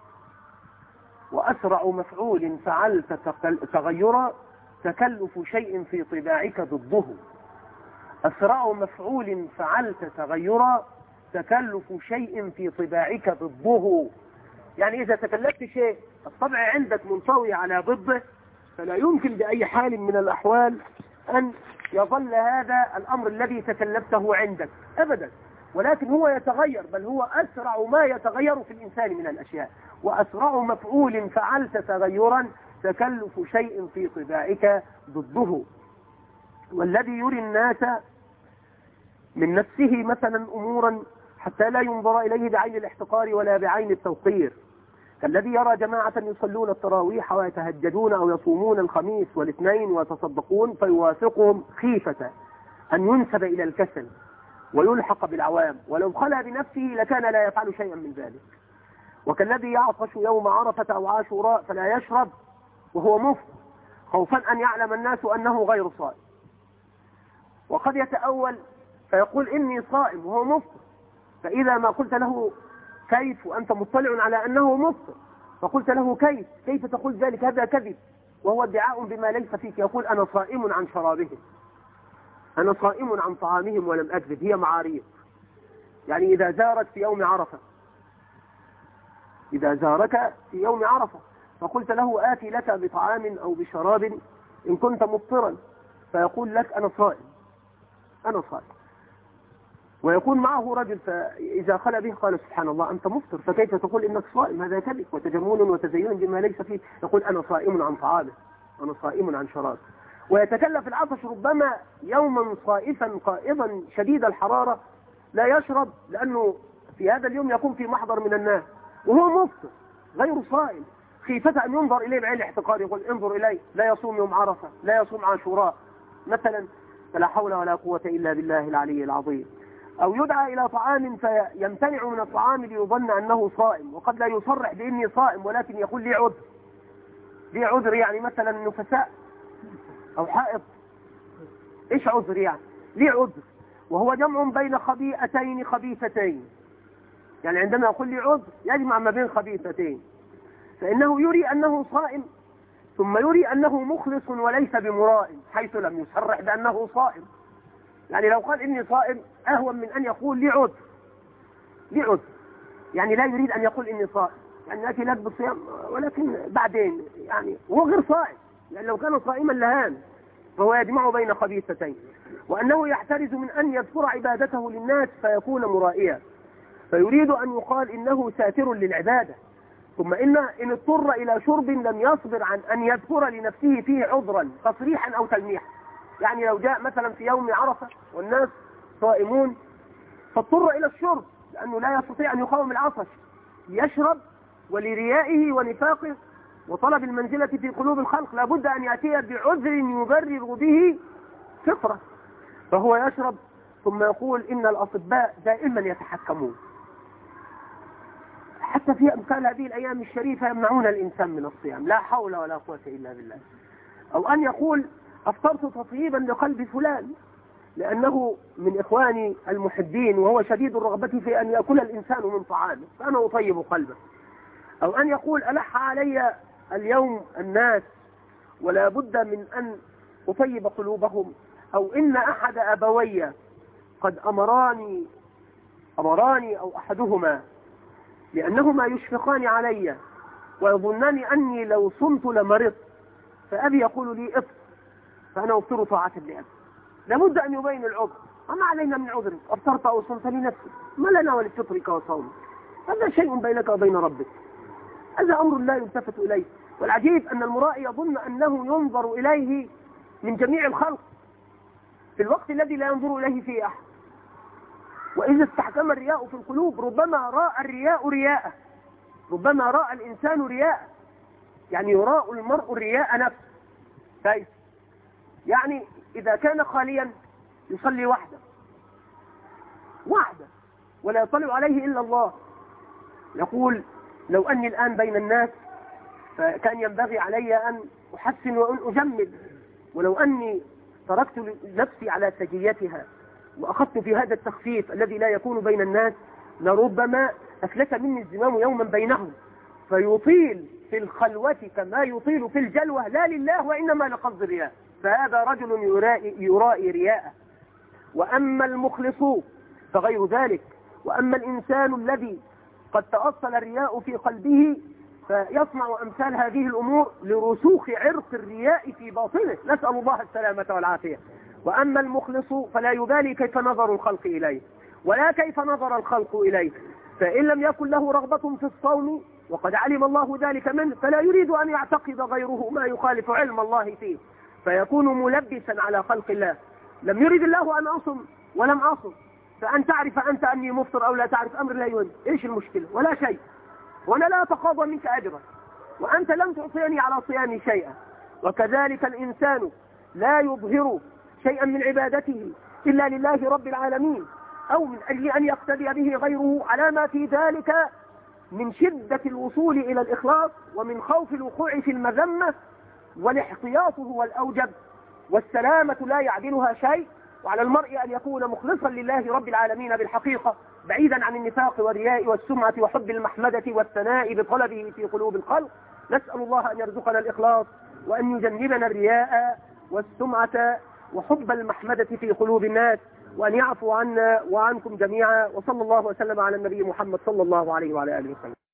وأسرع مفعول فعلت تغيرا تكلف شيء في طباعك ضده. أسرع مفعول فعلت تغيرا تكلف شيء في طباعك ضده. يعني إذا تكلفت شيء الطبع عندك منطوي على ضده، فلا يمكن بأي حال من الأحوال أن يظل هذا الأمر الذي تكلفته عندك أبدا، ولكن هو يتغير، بل هو أسرع ما يتغير في الإنسان من الأشياء. وأسرع مفعول فعلت تغيرا تكلف شيء في طباعك ضده. والذي يري الناس من نفسه مثلا أمورا حتى لا ينظر إليه بعين الاحتقار ولا بعين التوقير، كالذي يرى جماعة يصلون التراويح ويتهجدون أو يصومون الخميس والاثنين ويتصدقون، فيوافقهم خيفة أن ينسب إلى الكسل ويلحق بالعوام، ولو خلا بنفسه لكان لا يفعل شيئا من ذلك. وكالذي يعطش يوم عرفة أو عاشوراء فلا يشرب وهو مفطر خوفا أن يعلم الناس أنه غير صائم، وقد يتأول فيقول إني صائم وهو مفطر، فإذا ما قلت له كيف وأنت مطلع على أنه مفطر، فقلت له كيف كيف تقول ذلك، هذا كذب وهو ادعاء بما ليس فيك. يقول أنا صائم عن شرابهم، أنا صائم عن طعامهم ولم أكذب، هي معاريض. يعني إذا زارك في يوم عرفة، إذا زارك في يوم عرفة فقلت له آتي لك بطعام أو بشراب إن كنت مفطرا، فيقول لك أنا صائم أنا صائم، ويكون معه رجل، فإذا خلى به قال سبحان الله أنت مفطر، فكيف تقول إنك صائم، هذا كذب وتجمل وتزين بما ليس فيه. يقول أنا صائم عن طعامه، أنا صائم عن شراب. ويتكلف العطش ربما يوما صائفا قائضا شديد الحرارة لا يشرب، لأنه في هذا اليوم يكون في محضر من الناس وهو مفطر غير صائم، خيفة أن ينظر إليه بعين الاحتقار، يقول انظر إليه لا يصوم يوم عرفة لا يصوم عاشوراء مثلا، فلا حول ولا قوة إلا بالله العلي العظيم. أو يدعى إلى طعام فيمتنع من الطعام ليظن أنه صائم، وقد لا يصرح بإني صائم ولكن يقول لي عذر، لي عذر يعني مثلا نفساء أو حائط. إيش عذر يعني؟ لي عذر، وهو جمع بين خبيئتين خبيثتين. يعني عندما يقول لي عذر يجمع ما بين خبيثتين، فإنه يري أنه صائم ثم يري أنه مخلص وليس بمرائم، حيث لم يصرح بأنه صائم. يعني لو قال إني صائم أهون من أن يقول لي عذر، لي عذر يعني لا يريد أن يقول إني صائم، يعني نأتي لك بالصيام ولكن بعدين، يعني هو غير صائم، يعني لو كان صائما لهان. فهو يجمع بين خبيثتين، وأنه يحترز من أن يذكر عبادته للناس فيكون مرائيا، فيريد أن يقال إنه ساتر للعبادة. ثم إن إن اضطر إلى شرب لم يصبر عن أن يذكر لنفسه فيه عذرا تصريحا أو تلميحا. يعني لو جاء مثلا في يوم عرفة والناس صائمون فاضطر إلى الشرب لأنه لا يستطيع أن يقاوم العطش، يشرب ولريائه ونفاقه وطلب المنزلة في قلوب الخلق لابد أن يأتي بعذر يبرر به فطرة، فهو يشرب ثم يقول إن الأطباء دائما يتحكمون، حتى في أمثال هذه الأيام الشريفة يمنعون الإنسان من الصيام، لا حول ولا قوة إلا بالله. أو أن يقول أفطرت تطيبا لقلب فلان لأنه من إخواني المحبين وهو شديد الرغبة في أن يأكل الإنسان من طعامه فأنا أطيب قلبه. أو أن يقول ألح علي اليوم الناس ولا بد من أن أطيب قلوبهم. أو إن أحد أبوي قد أمراني أمراني أو أحدهما لأنهما يشفقان علي ويظنان أني لو صمت لمرضت، فأبي يقول لي افطر فأنا أفطر طاعة لأبي. لابد أن يبين العذر، وما علينا من عذر، أفطرت أو صمت لنفسك، ما لنا ولفطرك وصومك، هذا شيء بينك وبين ربك، هذا أمر لا يلتفت إليه. والعجيب أن المرائي يظن أنه ينظر إليه من جميع الخلق في الوقت الذي لا ينظر إليه فيه أحد. وإذا استحكم الرياء في القلوب ربما راى الرياء رياءه، ربما راى الإنسان رياء، يعني يراء المرء الرياء نفسه. كيف؟ يعني إذا كان خاليا يصلي وحده وحده ولا يطلع عليه إلا الله، يقول لو أني الآن بين الناس فكان ينبغي علي أن أحسن وأن أجمل، ولو أني تركت نفسي على سجيتها وأخذت في هذا التخفيف الذي لا يكون بين الناس لربما أفلت مني الزمام يوما بينهم، فيطيل في الخلوة كما يطيل في الجلوة لا لله وإنما لقصد الرياء، فهذا رجل يرائي, يرائي رياءه. وأما المخلص فغير ذلك. وأما الإنسان الذي قد تأصل الرياء في قلبه فيصنع أمثال هذه الأمور لرسوخ عرق الرياء في باطنه، نسأل الله السلامة والعافية. وأما المخلص فلا يبالي كيف نظر الخلق إليه ولا كيف نظر الخلق إليه، فإن لم يكن له رغبة في الصوم وقد علم الله ذلك منه فلا يريد أن يعتقد غيره ما يخالف علم الله فيه، فيكون ملبسا على خلق الله. لم يرد الله أن أصم ولم أصم، فأن تعرف أنت أني مفطر أو لا تعرف أمر لا يهم، إيش المشكلة؟ ولا شيء، وأنا لا أتقاضى منك أجرا، وأنت لم تعطيني على صيامي شيئا. وكذلك الإنسان لا يظهر شيئا من عبادته إلا لله رب العالمين أو من أجل أن يقتدي به غيره على ما في ذلك من شدة الوصول إلى الإخلاص ومن خوف الوقوع في المذمة، والاحتياط هو الأوجب، والسلامة لا يعدلها شيء. وعلى المرء أن يكون مخلصا لله رب العالمين بالحقيقة بعيدا عن النفاق والرياء والسمعة وحب المحمدة والثناء بطلبه في قلوب الخلق. نسأل الله أن يرزقنا الإخلاص وأن يجنبنا الرياء والسمعة وحب المحمدة في قلوب الناس، وأن يعفو عنا وعنكم جميعا. وصلى الله وسلم على النبي محمد صلى الله عليه وعلى آله وسلم.